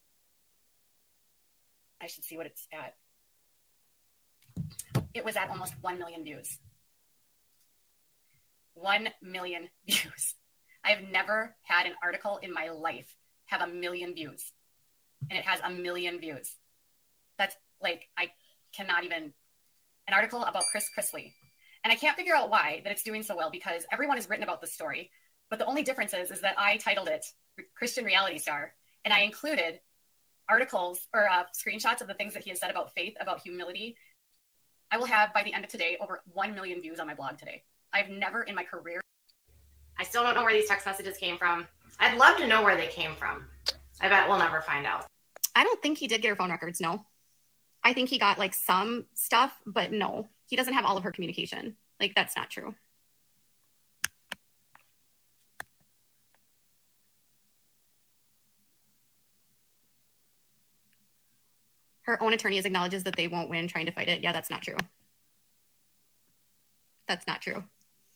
should see what it's at. It was at almost 1 million views. 1 million views. I have never had an article in my life have 1 million views. And it has 1 million views. That's like, I cannot even, an article about Chris Chrisley. And I can't figure out why that it's doing so well because everyone has written about this story. But the only difference is that I titled it Christian Reality Star. And I included articles or screenshots of the things that he has said about faith, about humility. I will have, by the end of today, over 1 million views on my blog today. I've never in my career. I still don't know where these text messages came from. I'd love to know where they came from. I bet we'll never find out. I don't think he did get her phone records, no. I think he got like some stuff, but no. He doesn't have all of her communication. Like, that's not true. Her own attorney acknowledges that they won't win trying to fight it. Yeah, that's not true. That's not true.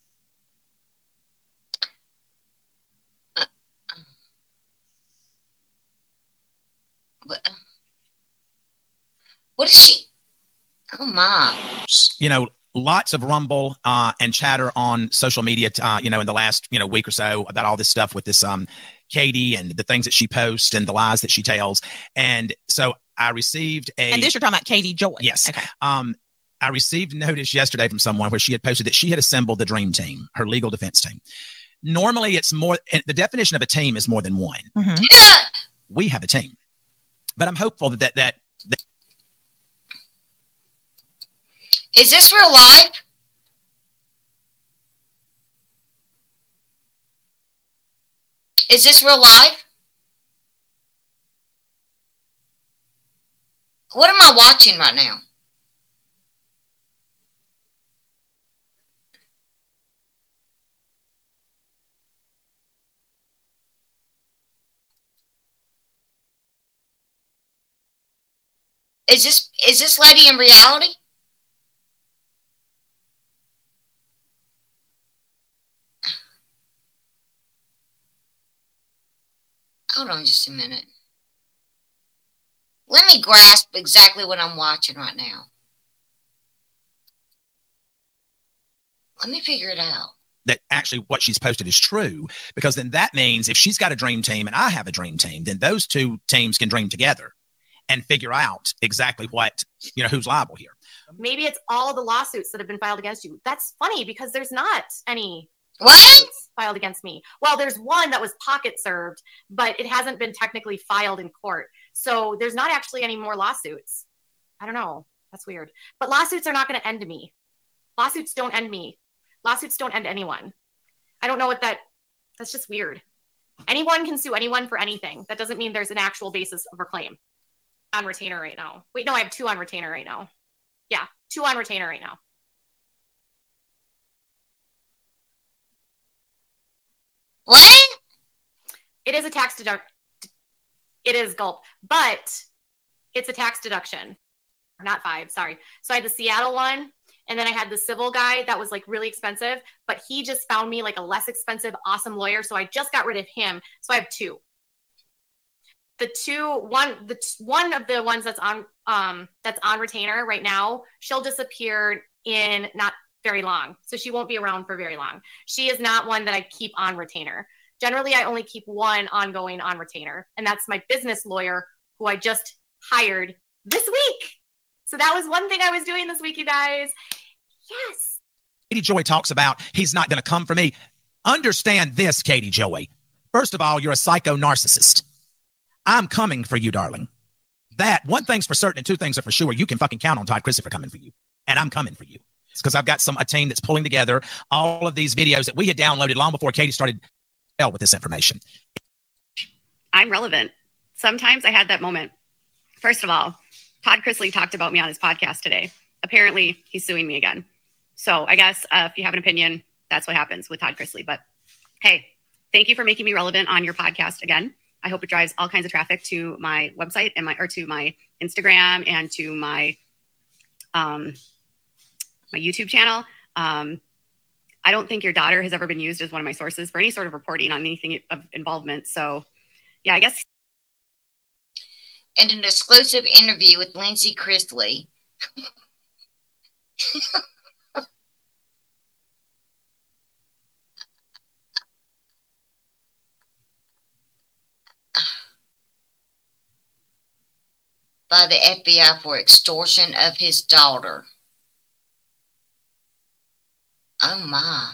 What is she? Oh my! You know, lots of rumble and chatter on social media. In the last week or so about all this stuff with this Katie and the things that she posts and the lies that she tells. And so I received And this you're talking about Katie Joy. Yes. Okay. I received notice yesterday from someone where she had posted that she had assembled the dream team, her legal defense team. Normally, it's more. The definition of a team is more than one. Mm-hmm. We have a team, but I'm hopeful that Is this real life? Is this real life? What am I watching right now? Is this lady in reality? Hold on just a minute. Let me grasp exactly what I'm watching right now. Let me figure it out. That actually what she's posted is true, because then that means if she's got a dream team and I have a dream team, then those two teams can dream together and figure out exactly what, who's liable here. Maybe it's all the lawsuits that have been filed against you. That's funny because there's not any What? filed against me. Well, there's one that was pocket served, but it hasn't been technically filed in court. So there's not actually any more lawsuits. I don't know. That's weird. But lawsuits are not going to end me. Lawsuits don't end me. Lawsuits don't end anyone. I don't know what that's just weird. Anyone can sue anyone for anything. That doesn't mean there's an actual basis of a claim. On retainer right now. Wait, no, I have 2 on retainer right now. Yeah, 2 on retainer right now. What? It is a tax deduction. It is gulp, but it's a tax deduction. Not 5, sorry. So I had the Seattle one, and then I had the civil guy that was like really expensive, but he just found me like a less expensive, awesome lawyer. So I just got rid of him. So I have 2. One of the ones that's on retainer right now, she'll disappear in not very long. So she won't be around for very long. She is not one that I keep on retainer. Generally, I only keep one ongoing on retainer, and that's my business lawyer who I just hired this week. So that was one thing I was doing this week, you guys. Yes. Katie Joy talks about he's not going to come for me. Understand this, Katie Joy. First of all, you're a psycho narcissist. I'm coming for you, darling. That one thing's for certain and 2 things are for sure. You can fucking count on Todd Christopher coming for you. And I'm coming for you. It's because I've got a team that's pulling together all of these videos that we had downloaded long before Katie started with this information. I'm relevant. Sometimes I had that moment. First of all, Todd Chrisley talked about me on his podcast today. Apparently, he's suing me again. So I guess if you have an opinion, that's what happens with Todd Chrisley. But hey, Thank you for making me relevant on your podcast again. I hope it drives all kinds of traffic to my website and to my Instagram and to my my YouTube channel. I don't think your daughter has ever been used as one of my sources for any sort of reporting on anything of involvement. So, yeah, I guess. And an exclusive interview with Lindsay Chrisley. By the FBI for extortion of his daughter. Oh my.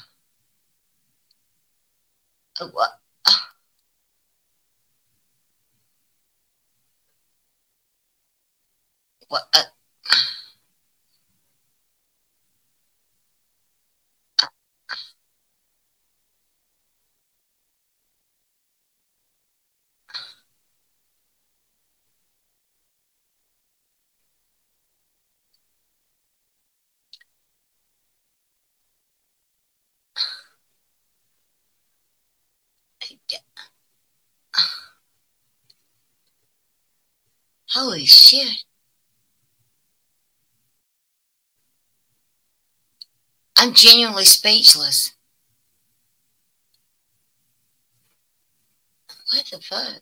Oh, what? What? Holy shit. I'm genuinely speechless. What the fuck?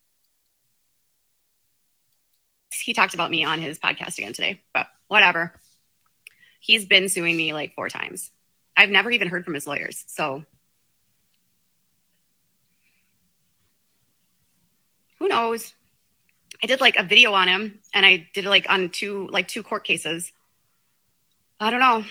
He talked about me on his podcast again today, but whatever. He's been suing me like 4 times. I've never even heard from his lawyers. So who knows? I did like a video on him, and I did like on 2 court cases. I don't know.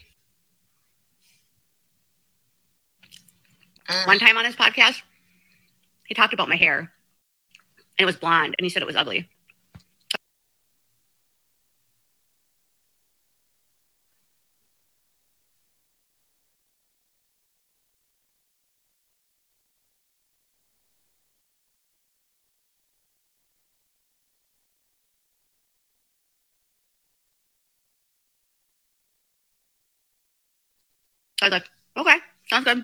One time on his podcast, he talked about my hair, and it was blonde, and he said it was ugly. I was like, okay, sounds good.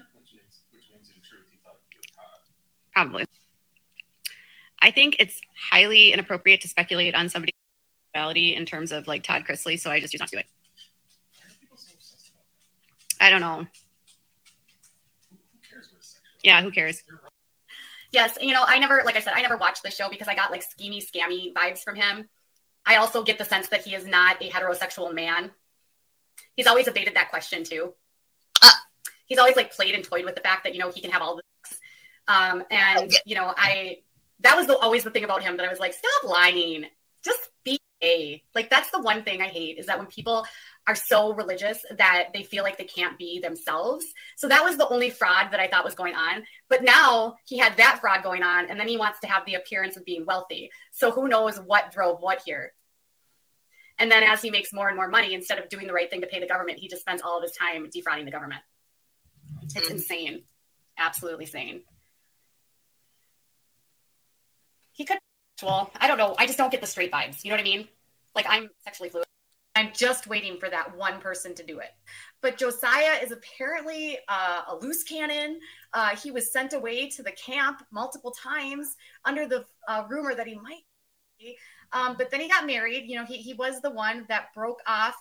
Probably. I think it's highly inappropriate to speculate on somebody's sexuality in terms of like Todd Chrisley, so I just choose not to do it. I don't know. Yeah, who cares? Yes, you know, I never watched the show because I got like schemy, scammy vibes from him. I also get the sense that he is not a heterosexual man. He's always evaded that question too. He's always like played and toyed with the fact that, you know, he can have all this. And, you know, that was always the thing about him that I was like, stop lying. Just be gay. Like, that's the one thing I hate is that when people are so religious that they feel like they can't be themselves. So that was the only fraud that I thought was going on. But now he had that fraud going on, and then he wants to have the appearance of being wealthy. So who knows what drove what here. And then as he makes more and more money, instead of doing the right thing to pay the government, he just spends all of his time defrauding the government. It's insane. Absolutely insane. He could, well, I don't know. I just don't get the straight vibes. You know what I mean? Like, I'm sexually fluid. I'm just waiting for that one person to do it. But Josiah is apparently a loose cannon. He was sent away to the camp multiple times under the rumor that he might be. But then he got married. You know, he was the one that broke off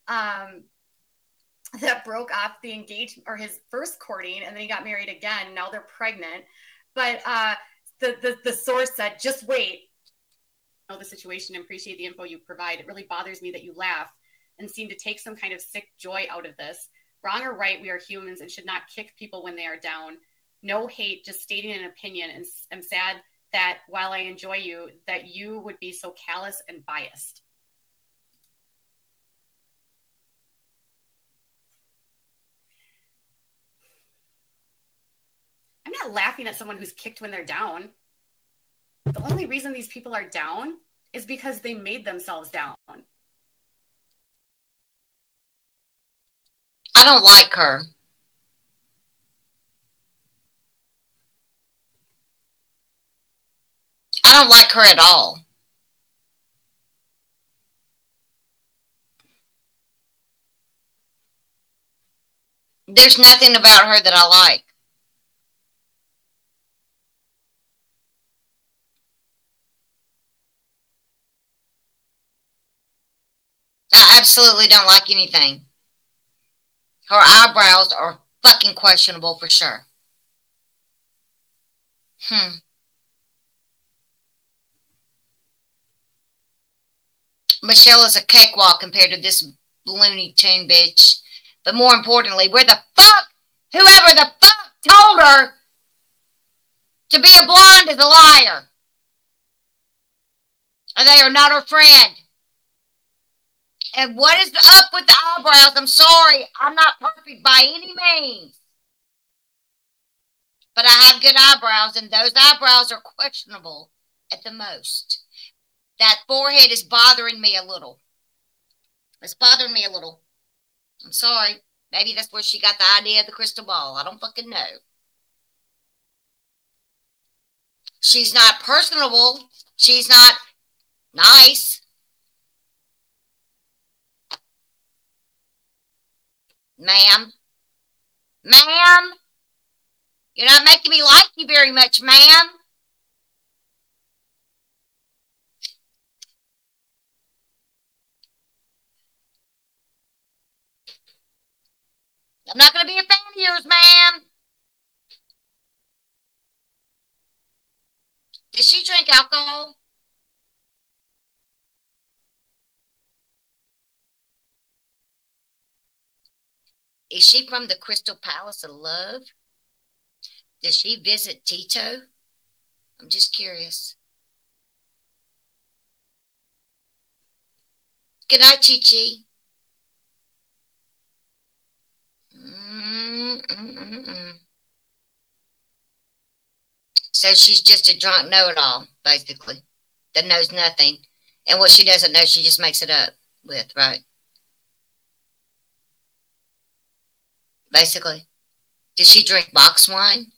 the engagement or his first courting, and then he got married again. Now they're pregnant. But the source said, just wait. Know the situation and appreciate the info you provide. It really bothers me that you laugh and seem to take some kind of sick joy out of this. Wrong or right, we are humans and should not kick people when they are down. No hate, just stating an opinion. And I'm sad that while I enjoy you, that you would be so callous and biased. I'm not laughing at someone who's kicked when they're down. The only reason these people are down is because they made themselves down. I don't like her. I don't like her at all. There's nothing about her that I like. absolutely don't like anything. Her eyebrows are fucking questionable for sure. Michelle is a cakewalk compared to this Looney Tune bitch. But more importantly, where the fuck, whoever the fuck told her to be a blonde is a liar. And they are not her friend. And what is up with the eyebrows? I'm sorry. I'm not perfect by any means. But I have good eyebrows, and those eyebrows are questionable at the most. That forehead is bothering me a little. It's bothering me a little. I'm sorry. Maybe that's where she got the idea of the crystal ball. I don't fucking know. She's not personable. She's not nice. Ma'am. Ma'am. You're not making me like you very much, ma'am. I'm not going to be a fan of yours, ma'am. Does she drink alcohol? Is she from the Crystal Palace of Love? Does she visit Tito? I'm just curious. Good night, Chi-Chi. So she's just a drunk know-it-all, basically, that knows nothing. And what she doesn't know, she just makes it up with, right? Basically. Does she drink box wine?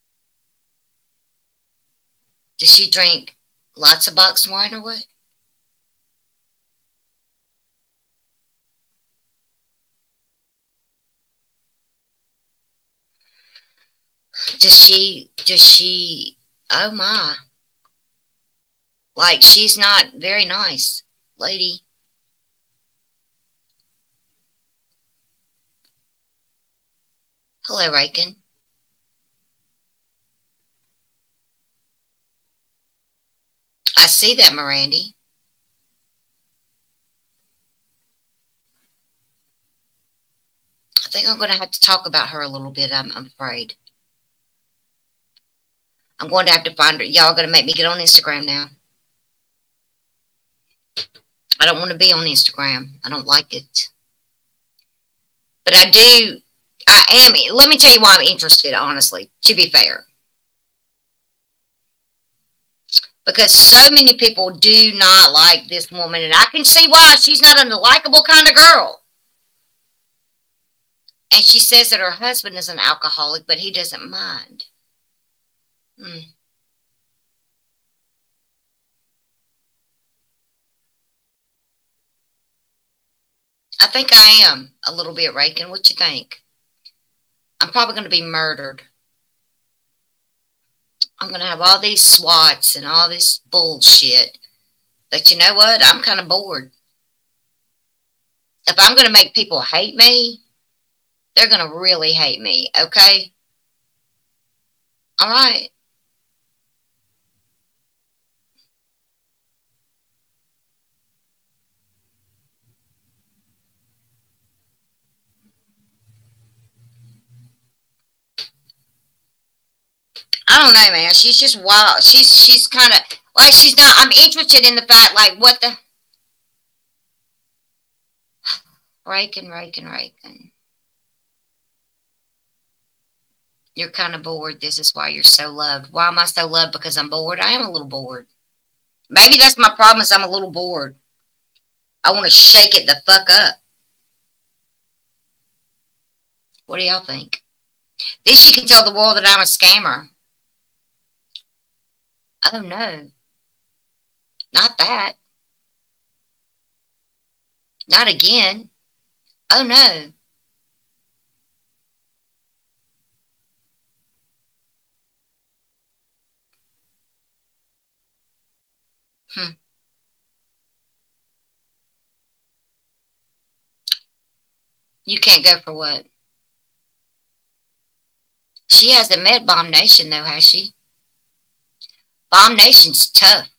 Does she drink lots of box wine or what? Does she, oh my. Like, she's not very nice, lady. Hello, Raken. I see that, Mirandy. I think I'm going to have to talk about her a little bit, I'm afraid. I'm going to have to find her. Y'all going to make me get on Instagram now. I don't want to be on Instagram. I don't like it. But I am, let me tell you why I'm interested, honestly, to be fair. Because so many people do not like this woman, and I can see why. She's not a likable kind of girl. And she says that her husband is an alcoholic, but he doesn't mind. I think I am a little bit, Raken. What you think? I'm probably going to be murdered. I'm going to have all these swats and all this bullshit. But you know what? I'm kind of bored. If I'm going to make people hate me, they're going to really hate me, okay? All right. I don't know, man. She's just wild. She's kind of like she's not. I'm interested in the fact, like, what the Raken. You're kind of bored. This is why you're so loved. Why am I so loved? Because I'm bored. I am a little bored. Maybe that's my problem. Is I'm a little bored. I want to shake it the fuck up. What do y'all think? Then she can tell the world that I'm a scammer. Oh no. Not that. Not again. Oh no. You can't go for what? She hasn't met Bomb Nation, though, has she? Bomb Nation's tough.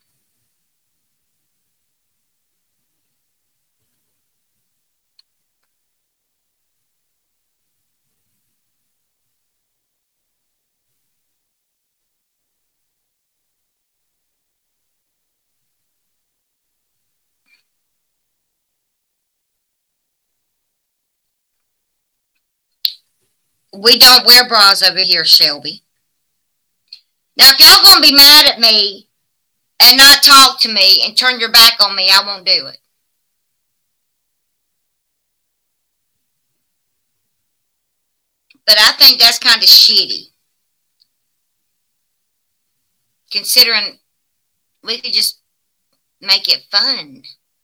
We don't wear bras over here, Shelby. Now, if y'all going to be mad at me and not talk to me and turn your back on me, I won't do it. But I think that's kind of shitty. Considering we could just make it fun.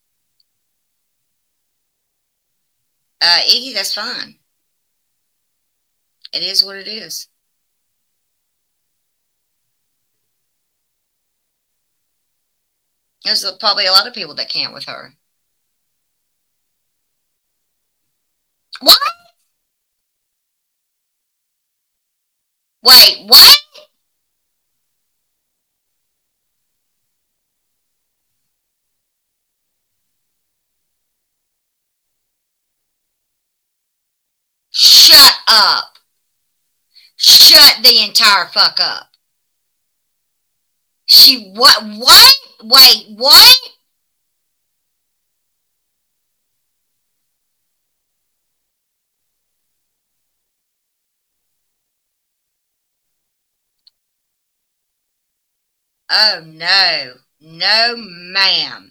Iggy, that's fine. It is what it is. There's probably a lot of people that can't with her. What? Wait, what? Shut up. Shut the entire fuck up. She, what? Wait, what? Oh, no. No, ma'am.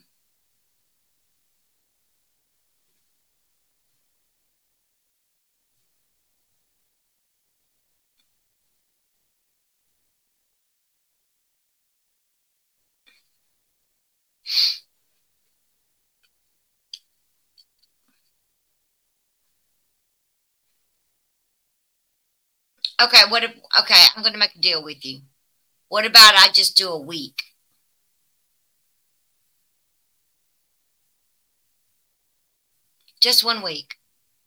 Okay, okay, I'm going to make a deal with you. What about I just do a week? Just 1 week.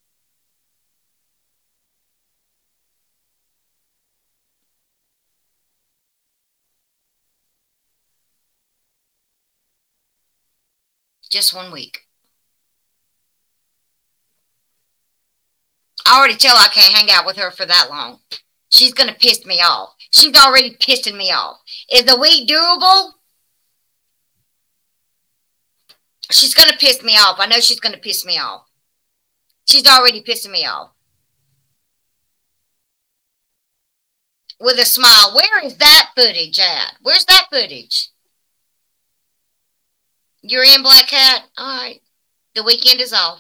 Just 1 week. I already tell I can't hang out with her for that long. She's going to piss me off. She's already pissing me off. Is the week doable? She's going to piss me off. I know she's going to piss me off. She's already pissing me off. With a smile. Where is that footage at? Where's that footage? You're in, Black Cat? All right. The weekend is off.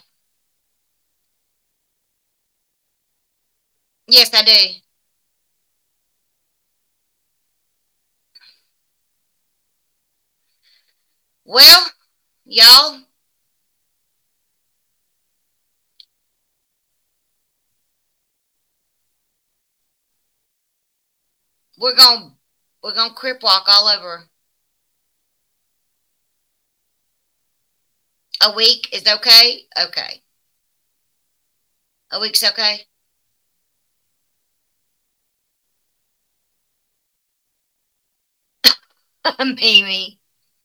Yes, I do. Well, y'all, we're gonna crip walk all over. A week is okay? Okay. A week's okay? Mimi.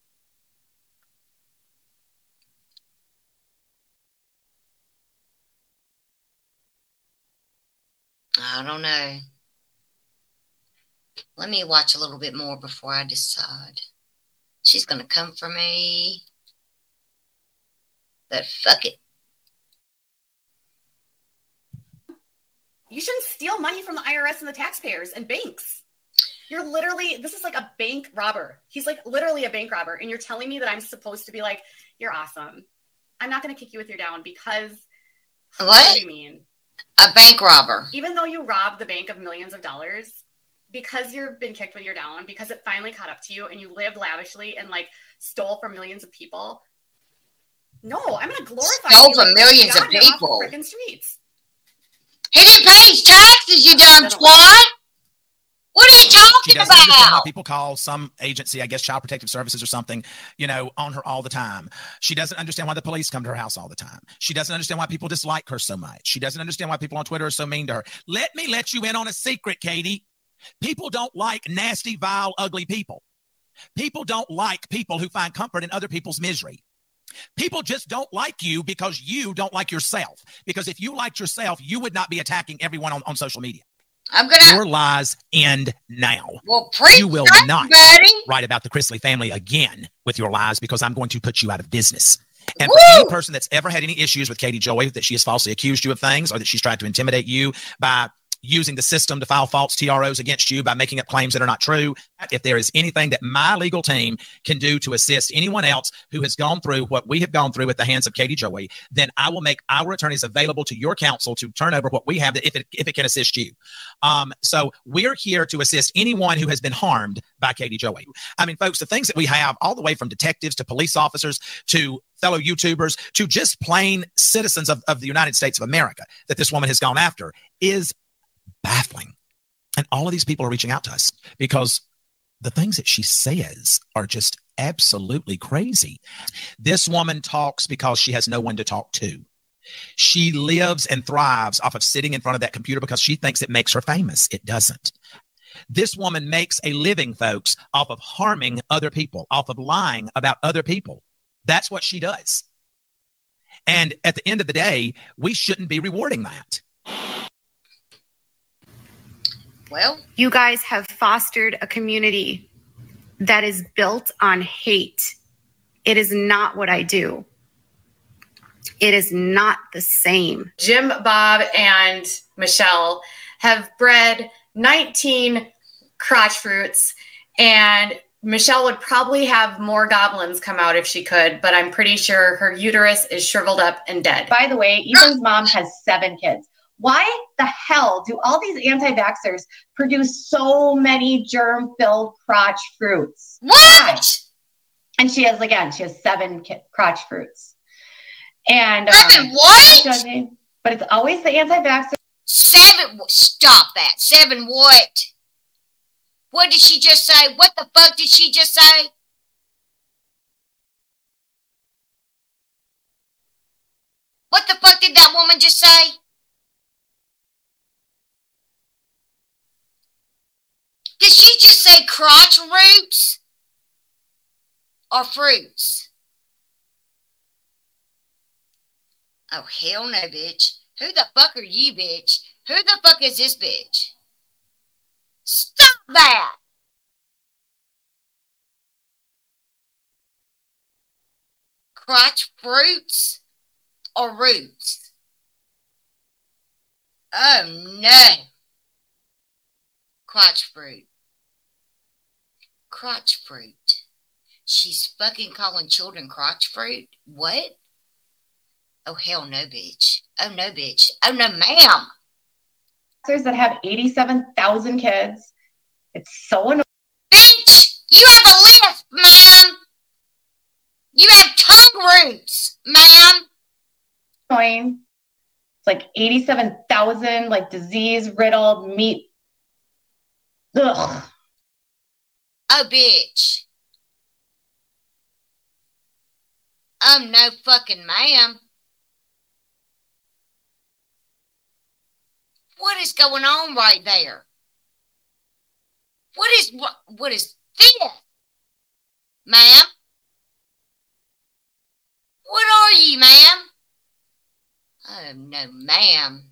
I don't know. Let me watch a little bit more before I decide. She's going to come for me. But fuck it. You shouldn't steal money from the IRS and the taxpayers and banks. You're literally, this is like a bank robber. He's like literally a bank robber. And you're telling me that I'm supposed to be like, you're awesome. I'm not going to kick you with your down because what do you mean? A bank robber. Even though you robbed the bank of millions of dollars, because you've been kicked with your down, because it finally caught up to you and you lived lavishly and like stole from millions of people. No, I'm going to glorify you. Stole from millions of people. Freaking streets. He didn't pay his taxes, you dumb twat. What are you She talking doesn't understand why about? people call some agency, I guess Child Protective Services or something, on her all the time. She doesn't understand why the police come to her house all the time. She doesn't understand why people dislike her so much. She doesn't understand why people on Twitter are so mean to her. Let me let you in on a secret, Katie. People don't like nasty, vile, ugly people. People don't like people who find comfort in other people's misery. People just don't like you because you don't like yourself. Because if you liked yourself, you would not be attacking everyone on social media. I'm gonna. Your lies end now. Well, preach, You will not buddy. write about the Chrisley family again with your lies, because I'm going to put you out of business. And Woo! for any person that's ever had any issues with Katie Joy, that she has falsely accused you of things, or that she's tried to intimidate you by using the system to file false TROs against you, by making up claims that are not true, if there is anything that my legal team can do to assist anyone else who has gone through what we have gone through at the hands of Katie Joy, then I will make our attorneys available to your counsel to turn over what we have, if it can assist you. So we're here to assist anyone who has been harmed by Katie Joy. I mean, folks, the things that we have, all the way from detectives to police officers to fellow YouTubers to just plain citizens of the United States of America, that this woman has gone after, is baffling. And all of these people are reaching out to us because the things that she says are just absolutely crazy. This woman talks because she has no one to talk to. She lives and thrives off of sitting in front of that computer because she thinks it makes her famous. It doesn't. This woman makes a living, folks, off of harming other people, off of lying about other people. That's what she does. And at the end of the day, we shouldn't be rewarding that. Well, You guys have fostered a community that is built on hate. It is not what I do. It is not the same. Jim, Bob, and Michelle have bred 19 crotch fruits, and Michelle would probably have more goblins come out if she could, but I'm pretty sure her uterus is shriveled up and dead. By the way, Ethan's mom has 7 kids. Why the hell do all these anti-vaxxers produce so many germ-filled crotch fruits? what? And she has 7 crotch fruits. And Seven not what? judging, but it's always the anti-vaxxers. 7. Stop that. 7 what? What did she just say? What the fuck did she just say? What the fuck did that woman just say? Did she just say crotch roots or fruits? Oh, hell no, bitch. Who the fuck are you, bitch? Who the fuck is this bitch? Stop that! Crotch fruits or roots? Oh, no. Crotch fruit. Crotch fruit. She's fucking calling children crotch fruit? What? Oh, hell no, bitch. Oh, no, bitch. Oh, no, ma'am. That have 87,000 kids. It's so annoying. Bitch, you have a lisp, ma'am. You have tongue roots, ma'am. It's like 87,000, disease-riddled meat. Ugh. Oh, bitch. Oh, no fucking ma'am. What is going on right there? What is this? Ma'am? What are you, ma'am? Oh, no, ma'am.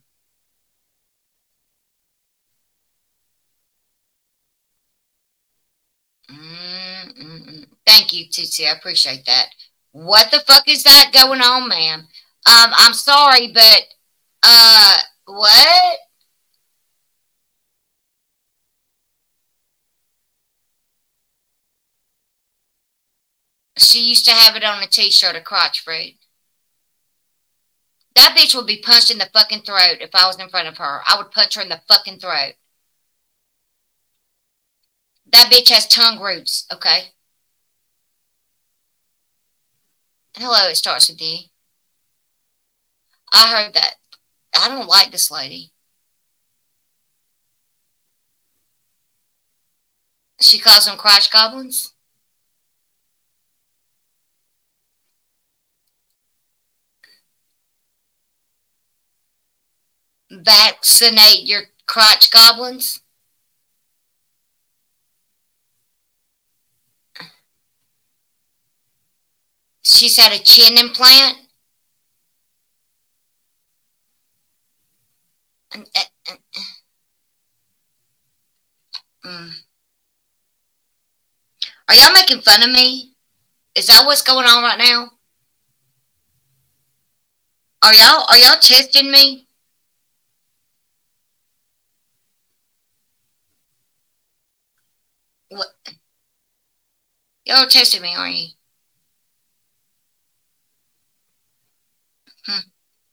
Thank you, Tootsie. I appreciate that. What the fuck is that going on, ma'am? I'm sorry, but, what? She used to have it on a t-shirt, a crotch fruit. That bitch would be punched in the fucking throat if I was in front of her. I would punch her in the fucking throat. That bitch has tongue roots, okay? Hello, it starts with D. I heard that. I don't like this lady. She calls them crotch goblins. Vaccinate your crotch goblins. She's had a chin implant. Are y'all making fun of me? Is that what's going on right now? Are y'all testing me? What? Y'all testing me, aren't you? Hmm.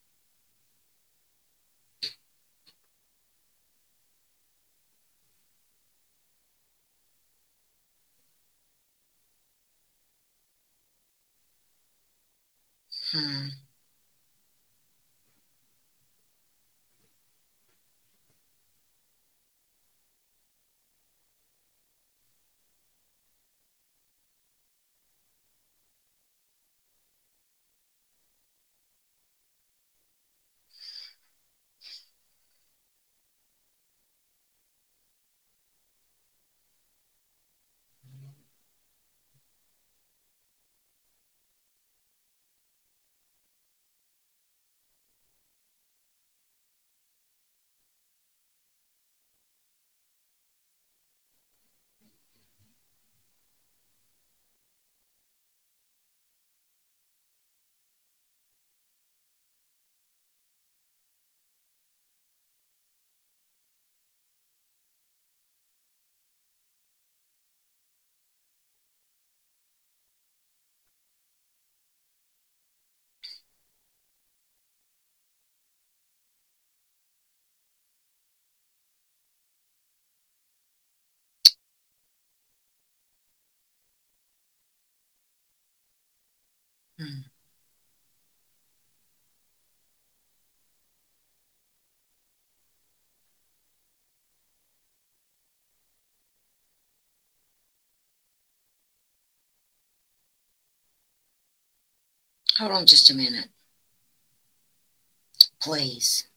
Hmm. Hmm. Hold on just a minute. Please.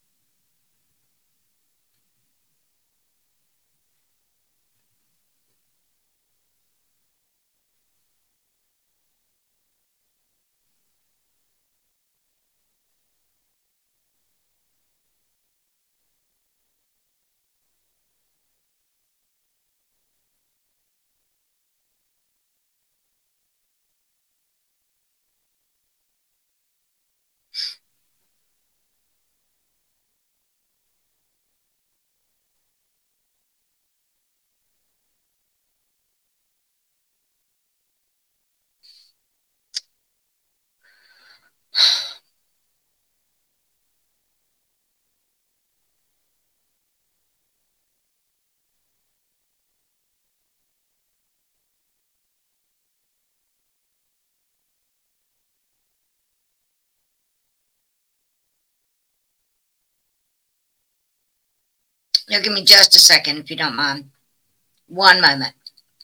You'll give me just a second if you don't mind. One moment.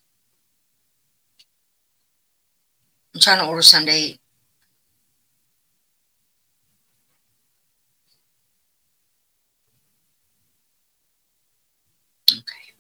I'm trying to order something to eat. Okay.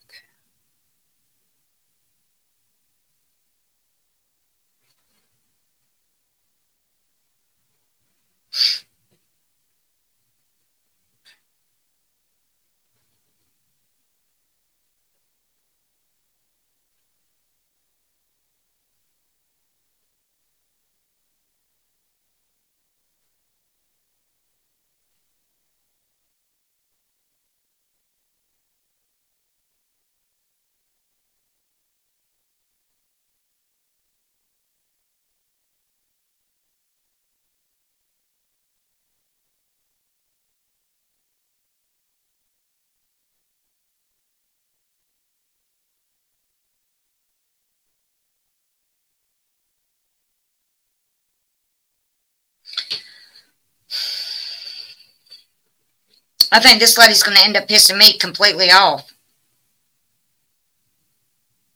I think this lady's going to end up pissing me completely off.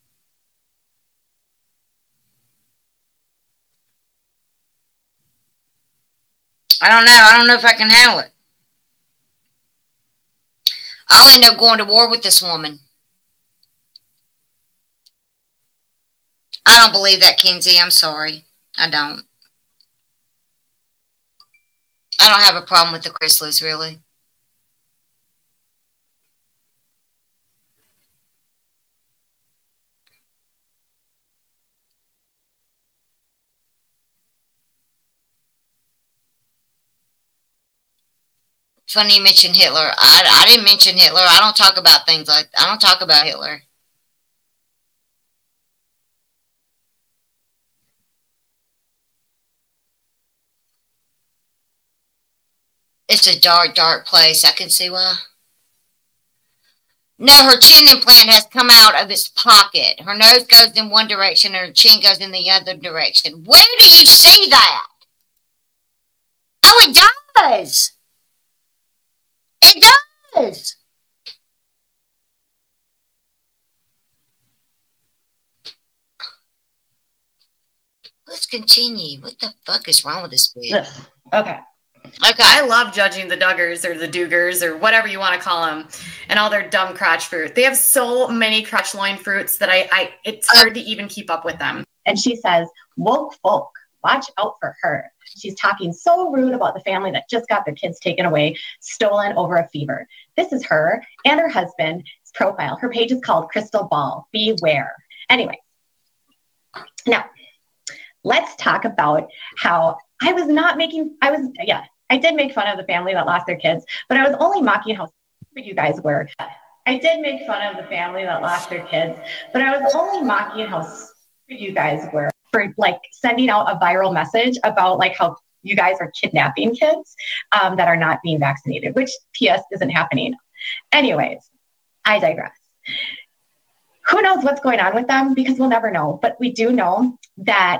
I don't know. I don't know if I can handle it. I'll end up going to war with this woman. I don't believe that, Kenzie. I'm sorry. I don't. I don't have a problem with the Chrisleys, really. Funny you mentioned Hitler. I didn't mention Hitler. I don't talk about things like I don't talk about Hitler. It's a dark, dark place. I can see why. No, her chin implant has come out of its pocket. Her nose goes in one direction and her chin goes in the other direction. Where do you see that? Oh, it does. It does. Let's continue. What the fuck is wrong with this bitch? Okay. Okay. I love judging the Duggars or the Dugars or whatever you want to call them and all their dumb crotch fruit. They have so many crotch loin fruits that it's hard to even keep up with them. And she says, woke folk, watch out for her. She's talking so rude about the family that just got their kids taken away, stolen over a fever. This is her and her husband's profile. Her page is called Crystal Ball. Beware. Anyway, now let's talk about how I did make fun of the family that lost their kids, but I was only mocking how stupid you guys were. I did make fun of the family that lost their kids, but I was only mocking how stupid you guys were for like sending out a viral message about like how you guys are kidnapping kids that are not being vaccinated, which PS isn't happening. Anyways, I digress. Who knows what's going on with them because we'll never know, but we do know that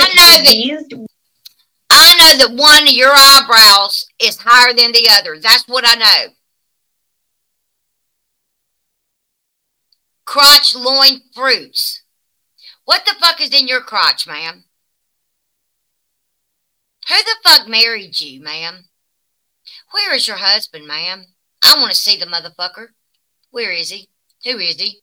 I know that one of your eyebrows is higher than the other. That's what I know. Crotch loin fruits. What the fuck is in your crotch, ma'am? Who the fuck married you, ma'am? Where is your husband, ma'am? I want to see the motherfucker. Where is he? Who is he?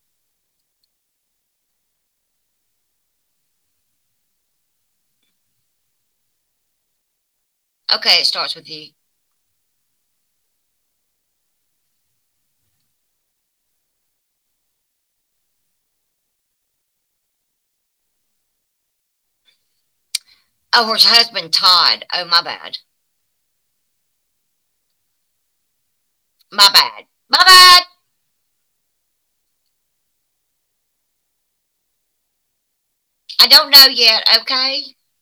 Okay, it starts with you. Oh, her husband, Todd. Oh, my bad. My bad. My bad. I don't know yet, okay?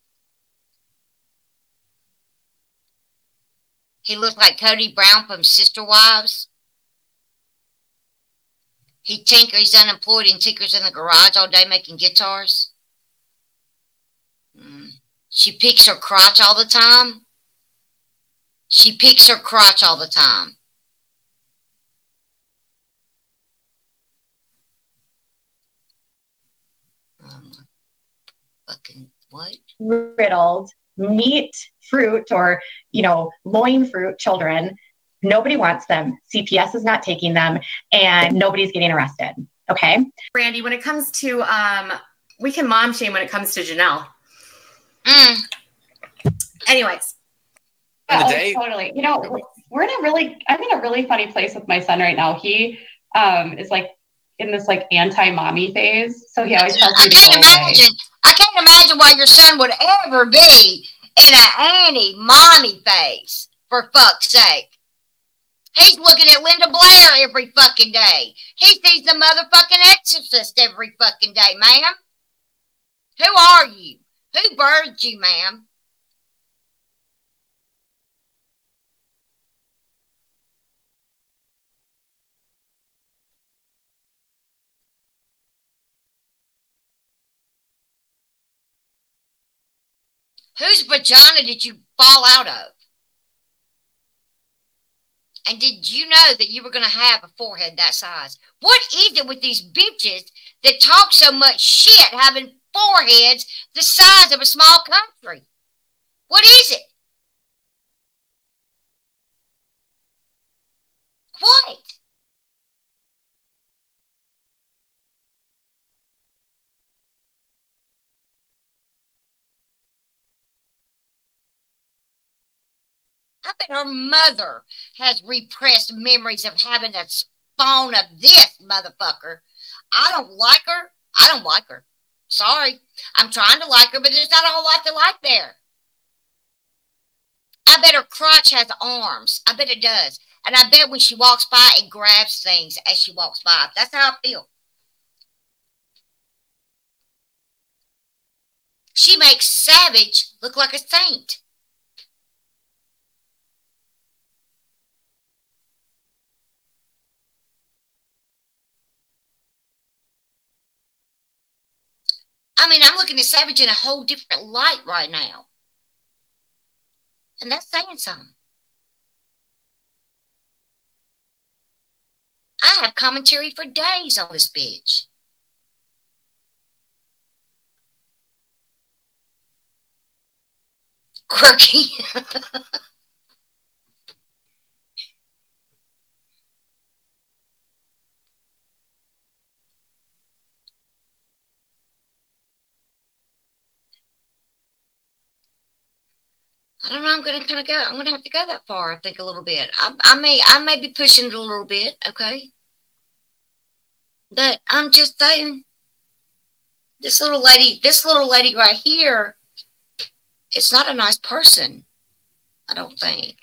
He looks like Cody Brown from Sister Wives. He's unemployed and tinkers in the garage all day making guitars. She picks her crotch all the time. She picks her crotch all the time. Fucking what? Riddled meat, fruit, or, loin fruit children. Nobody wants them. CPS is not taking them, and nobody's getting arrested. Okay. Brandy, when it comes to, we can mom shame when it comes to Janelle. Anyways. Totally. I'm in a really funny place with my son right now. He is like in this like anti-mommy phase. So he always tells me to go away. I can't imagine why your son would ever be in an anti-mommy phase, for fuck's sake. He's looking at Linda Blair every fucking day. He sees the motherfucking Exorcist every fucking day, ma'am. Who are you? Who birthed you, ma'am? Whose vagina did you fall out of? And did you know that you were going to have a forehead that size? What is it with these bitches that talk so much shit having foreheads the size of a small country? What is it? What? I bet her mother has repressed memories of having a spawn of this motherfucker. I don't like her. I don't like her. Sorry. I'm trying to like her, but there's not a whole lot to like there. I bet her crotch has arms. I bet it does. And I bet when she walks by, it grabs things as she walks by. That's how I feel. She makes Savage look like a saint. I mean, I'm looking at Savage in a whole different light right now. And that's saying something. I have commentary for days on this bitch. Quirky. I don't know. I'm gonna kind of go. I'm gonna have to go that far. I think a little bit. I may be pushing it a little bit. Okay, but I'm just saying. This little lady right here. It's not a nice person. I don't think.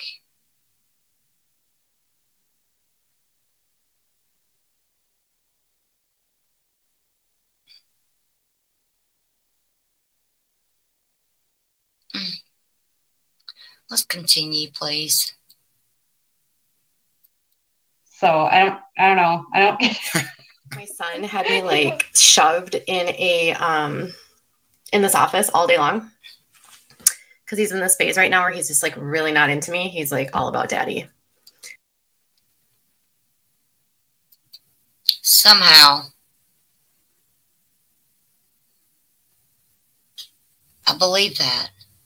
Let's continue, please. So I don't know. I don't. My son had me like shoved in in this office all day long because he's in this phase right now where he's just like really not into me. He's like all about daddy. Somehow, I believe that.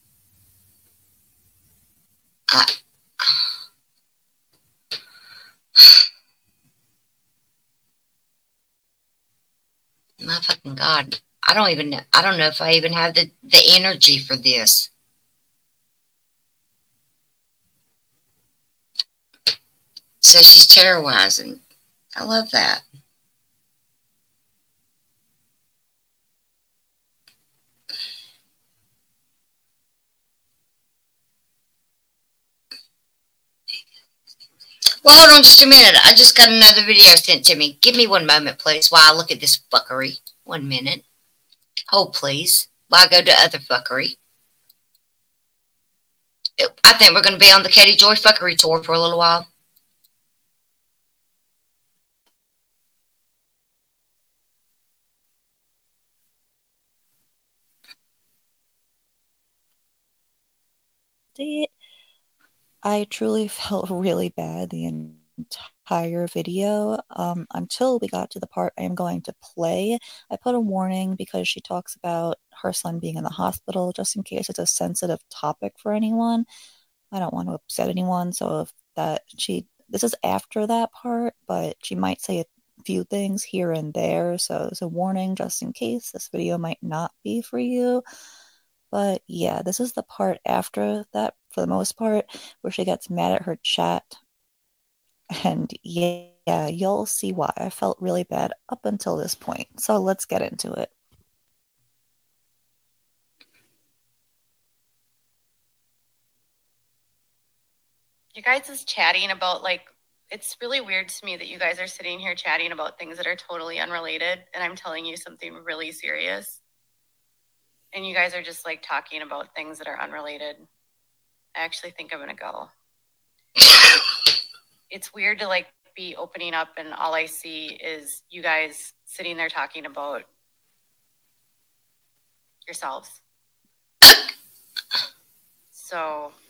My fucking God. I don't know if I even have the energy for this. So she's terrorizing. I love that. Well, hold on just a minute. I just got another video sent to me. Give me one moment, please, while I look at this fuckery. 1 minute. Hold, please, while I go to other fuckery. I think we're going to be on the Katie Joy fuckery tour for a little while. I truly felt really bad the entire video until we got to the part I am going to play. I put a warning because she talks about her son being in the hospital, just in case it's a sensitive topic for anyone. I don't want to upset anyone, so if this is after that part, but she might say a few things here and there, so it's a warning just in case this video might not be for you. But yeah, this is the part after that, for the most part, where she gets mad at her chat. And yeah, you'll see why. I felt really bad up until this point. So let's get into it. You guys is chatting about, like, it's really weird to me that you guys are sitting here chatting about things that are totally unrelated, and I'm telling you something really serious. And you guys are just like talking about things that are unrelated. I actually think I'm gonna go. It's weird to like be opening up and all I see is you guys sitting there talking about yourselves. So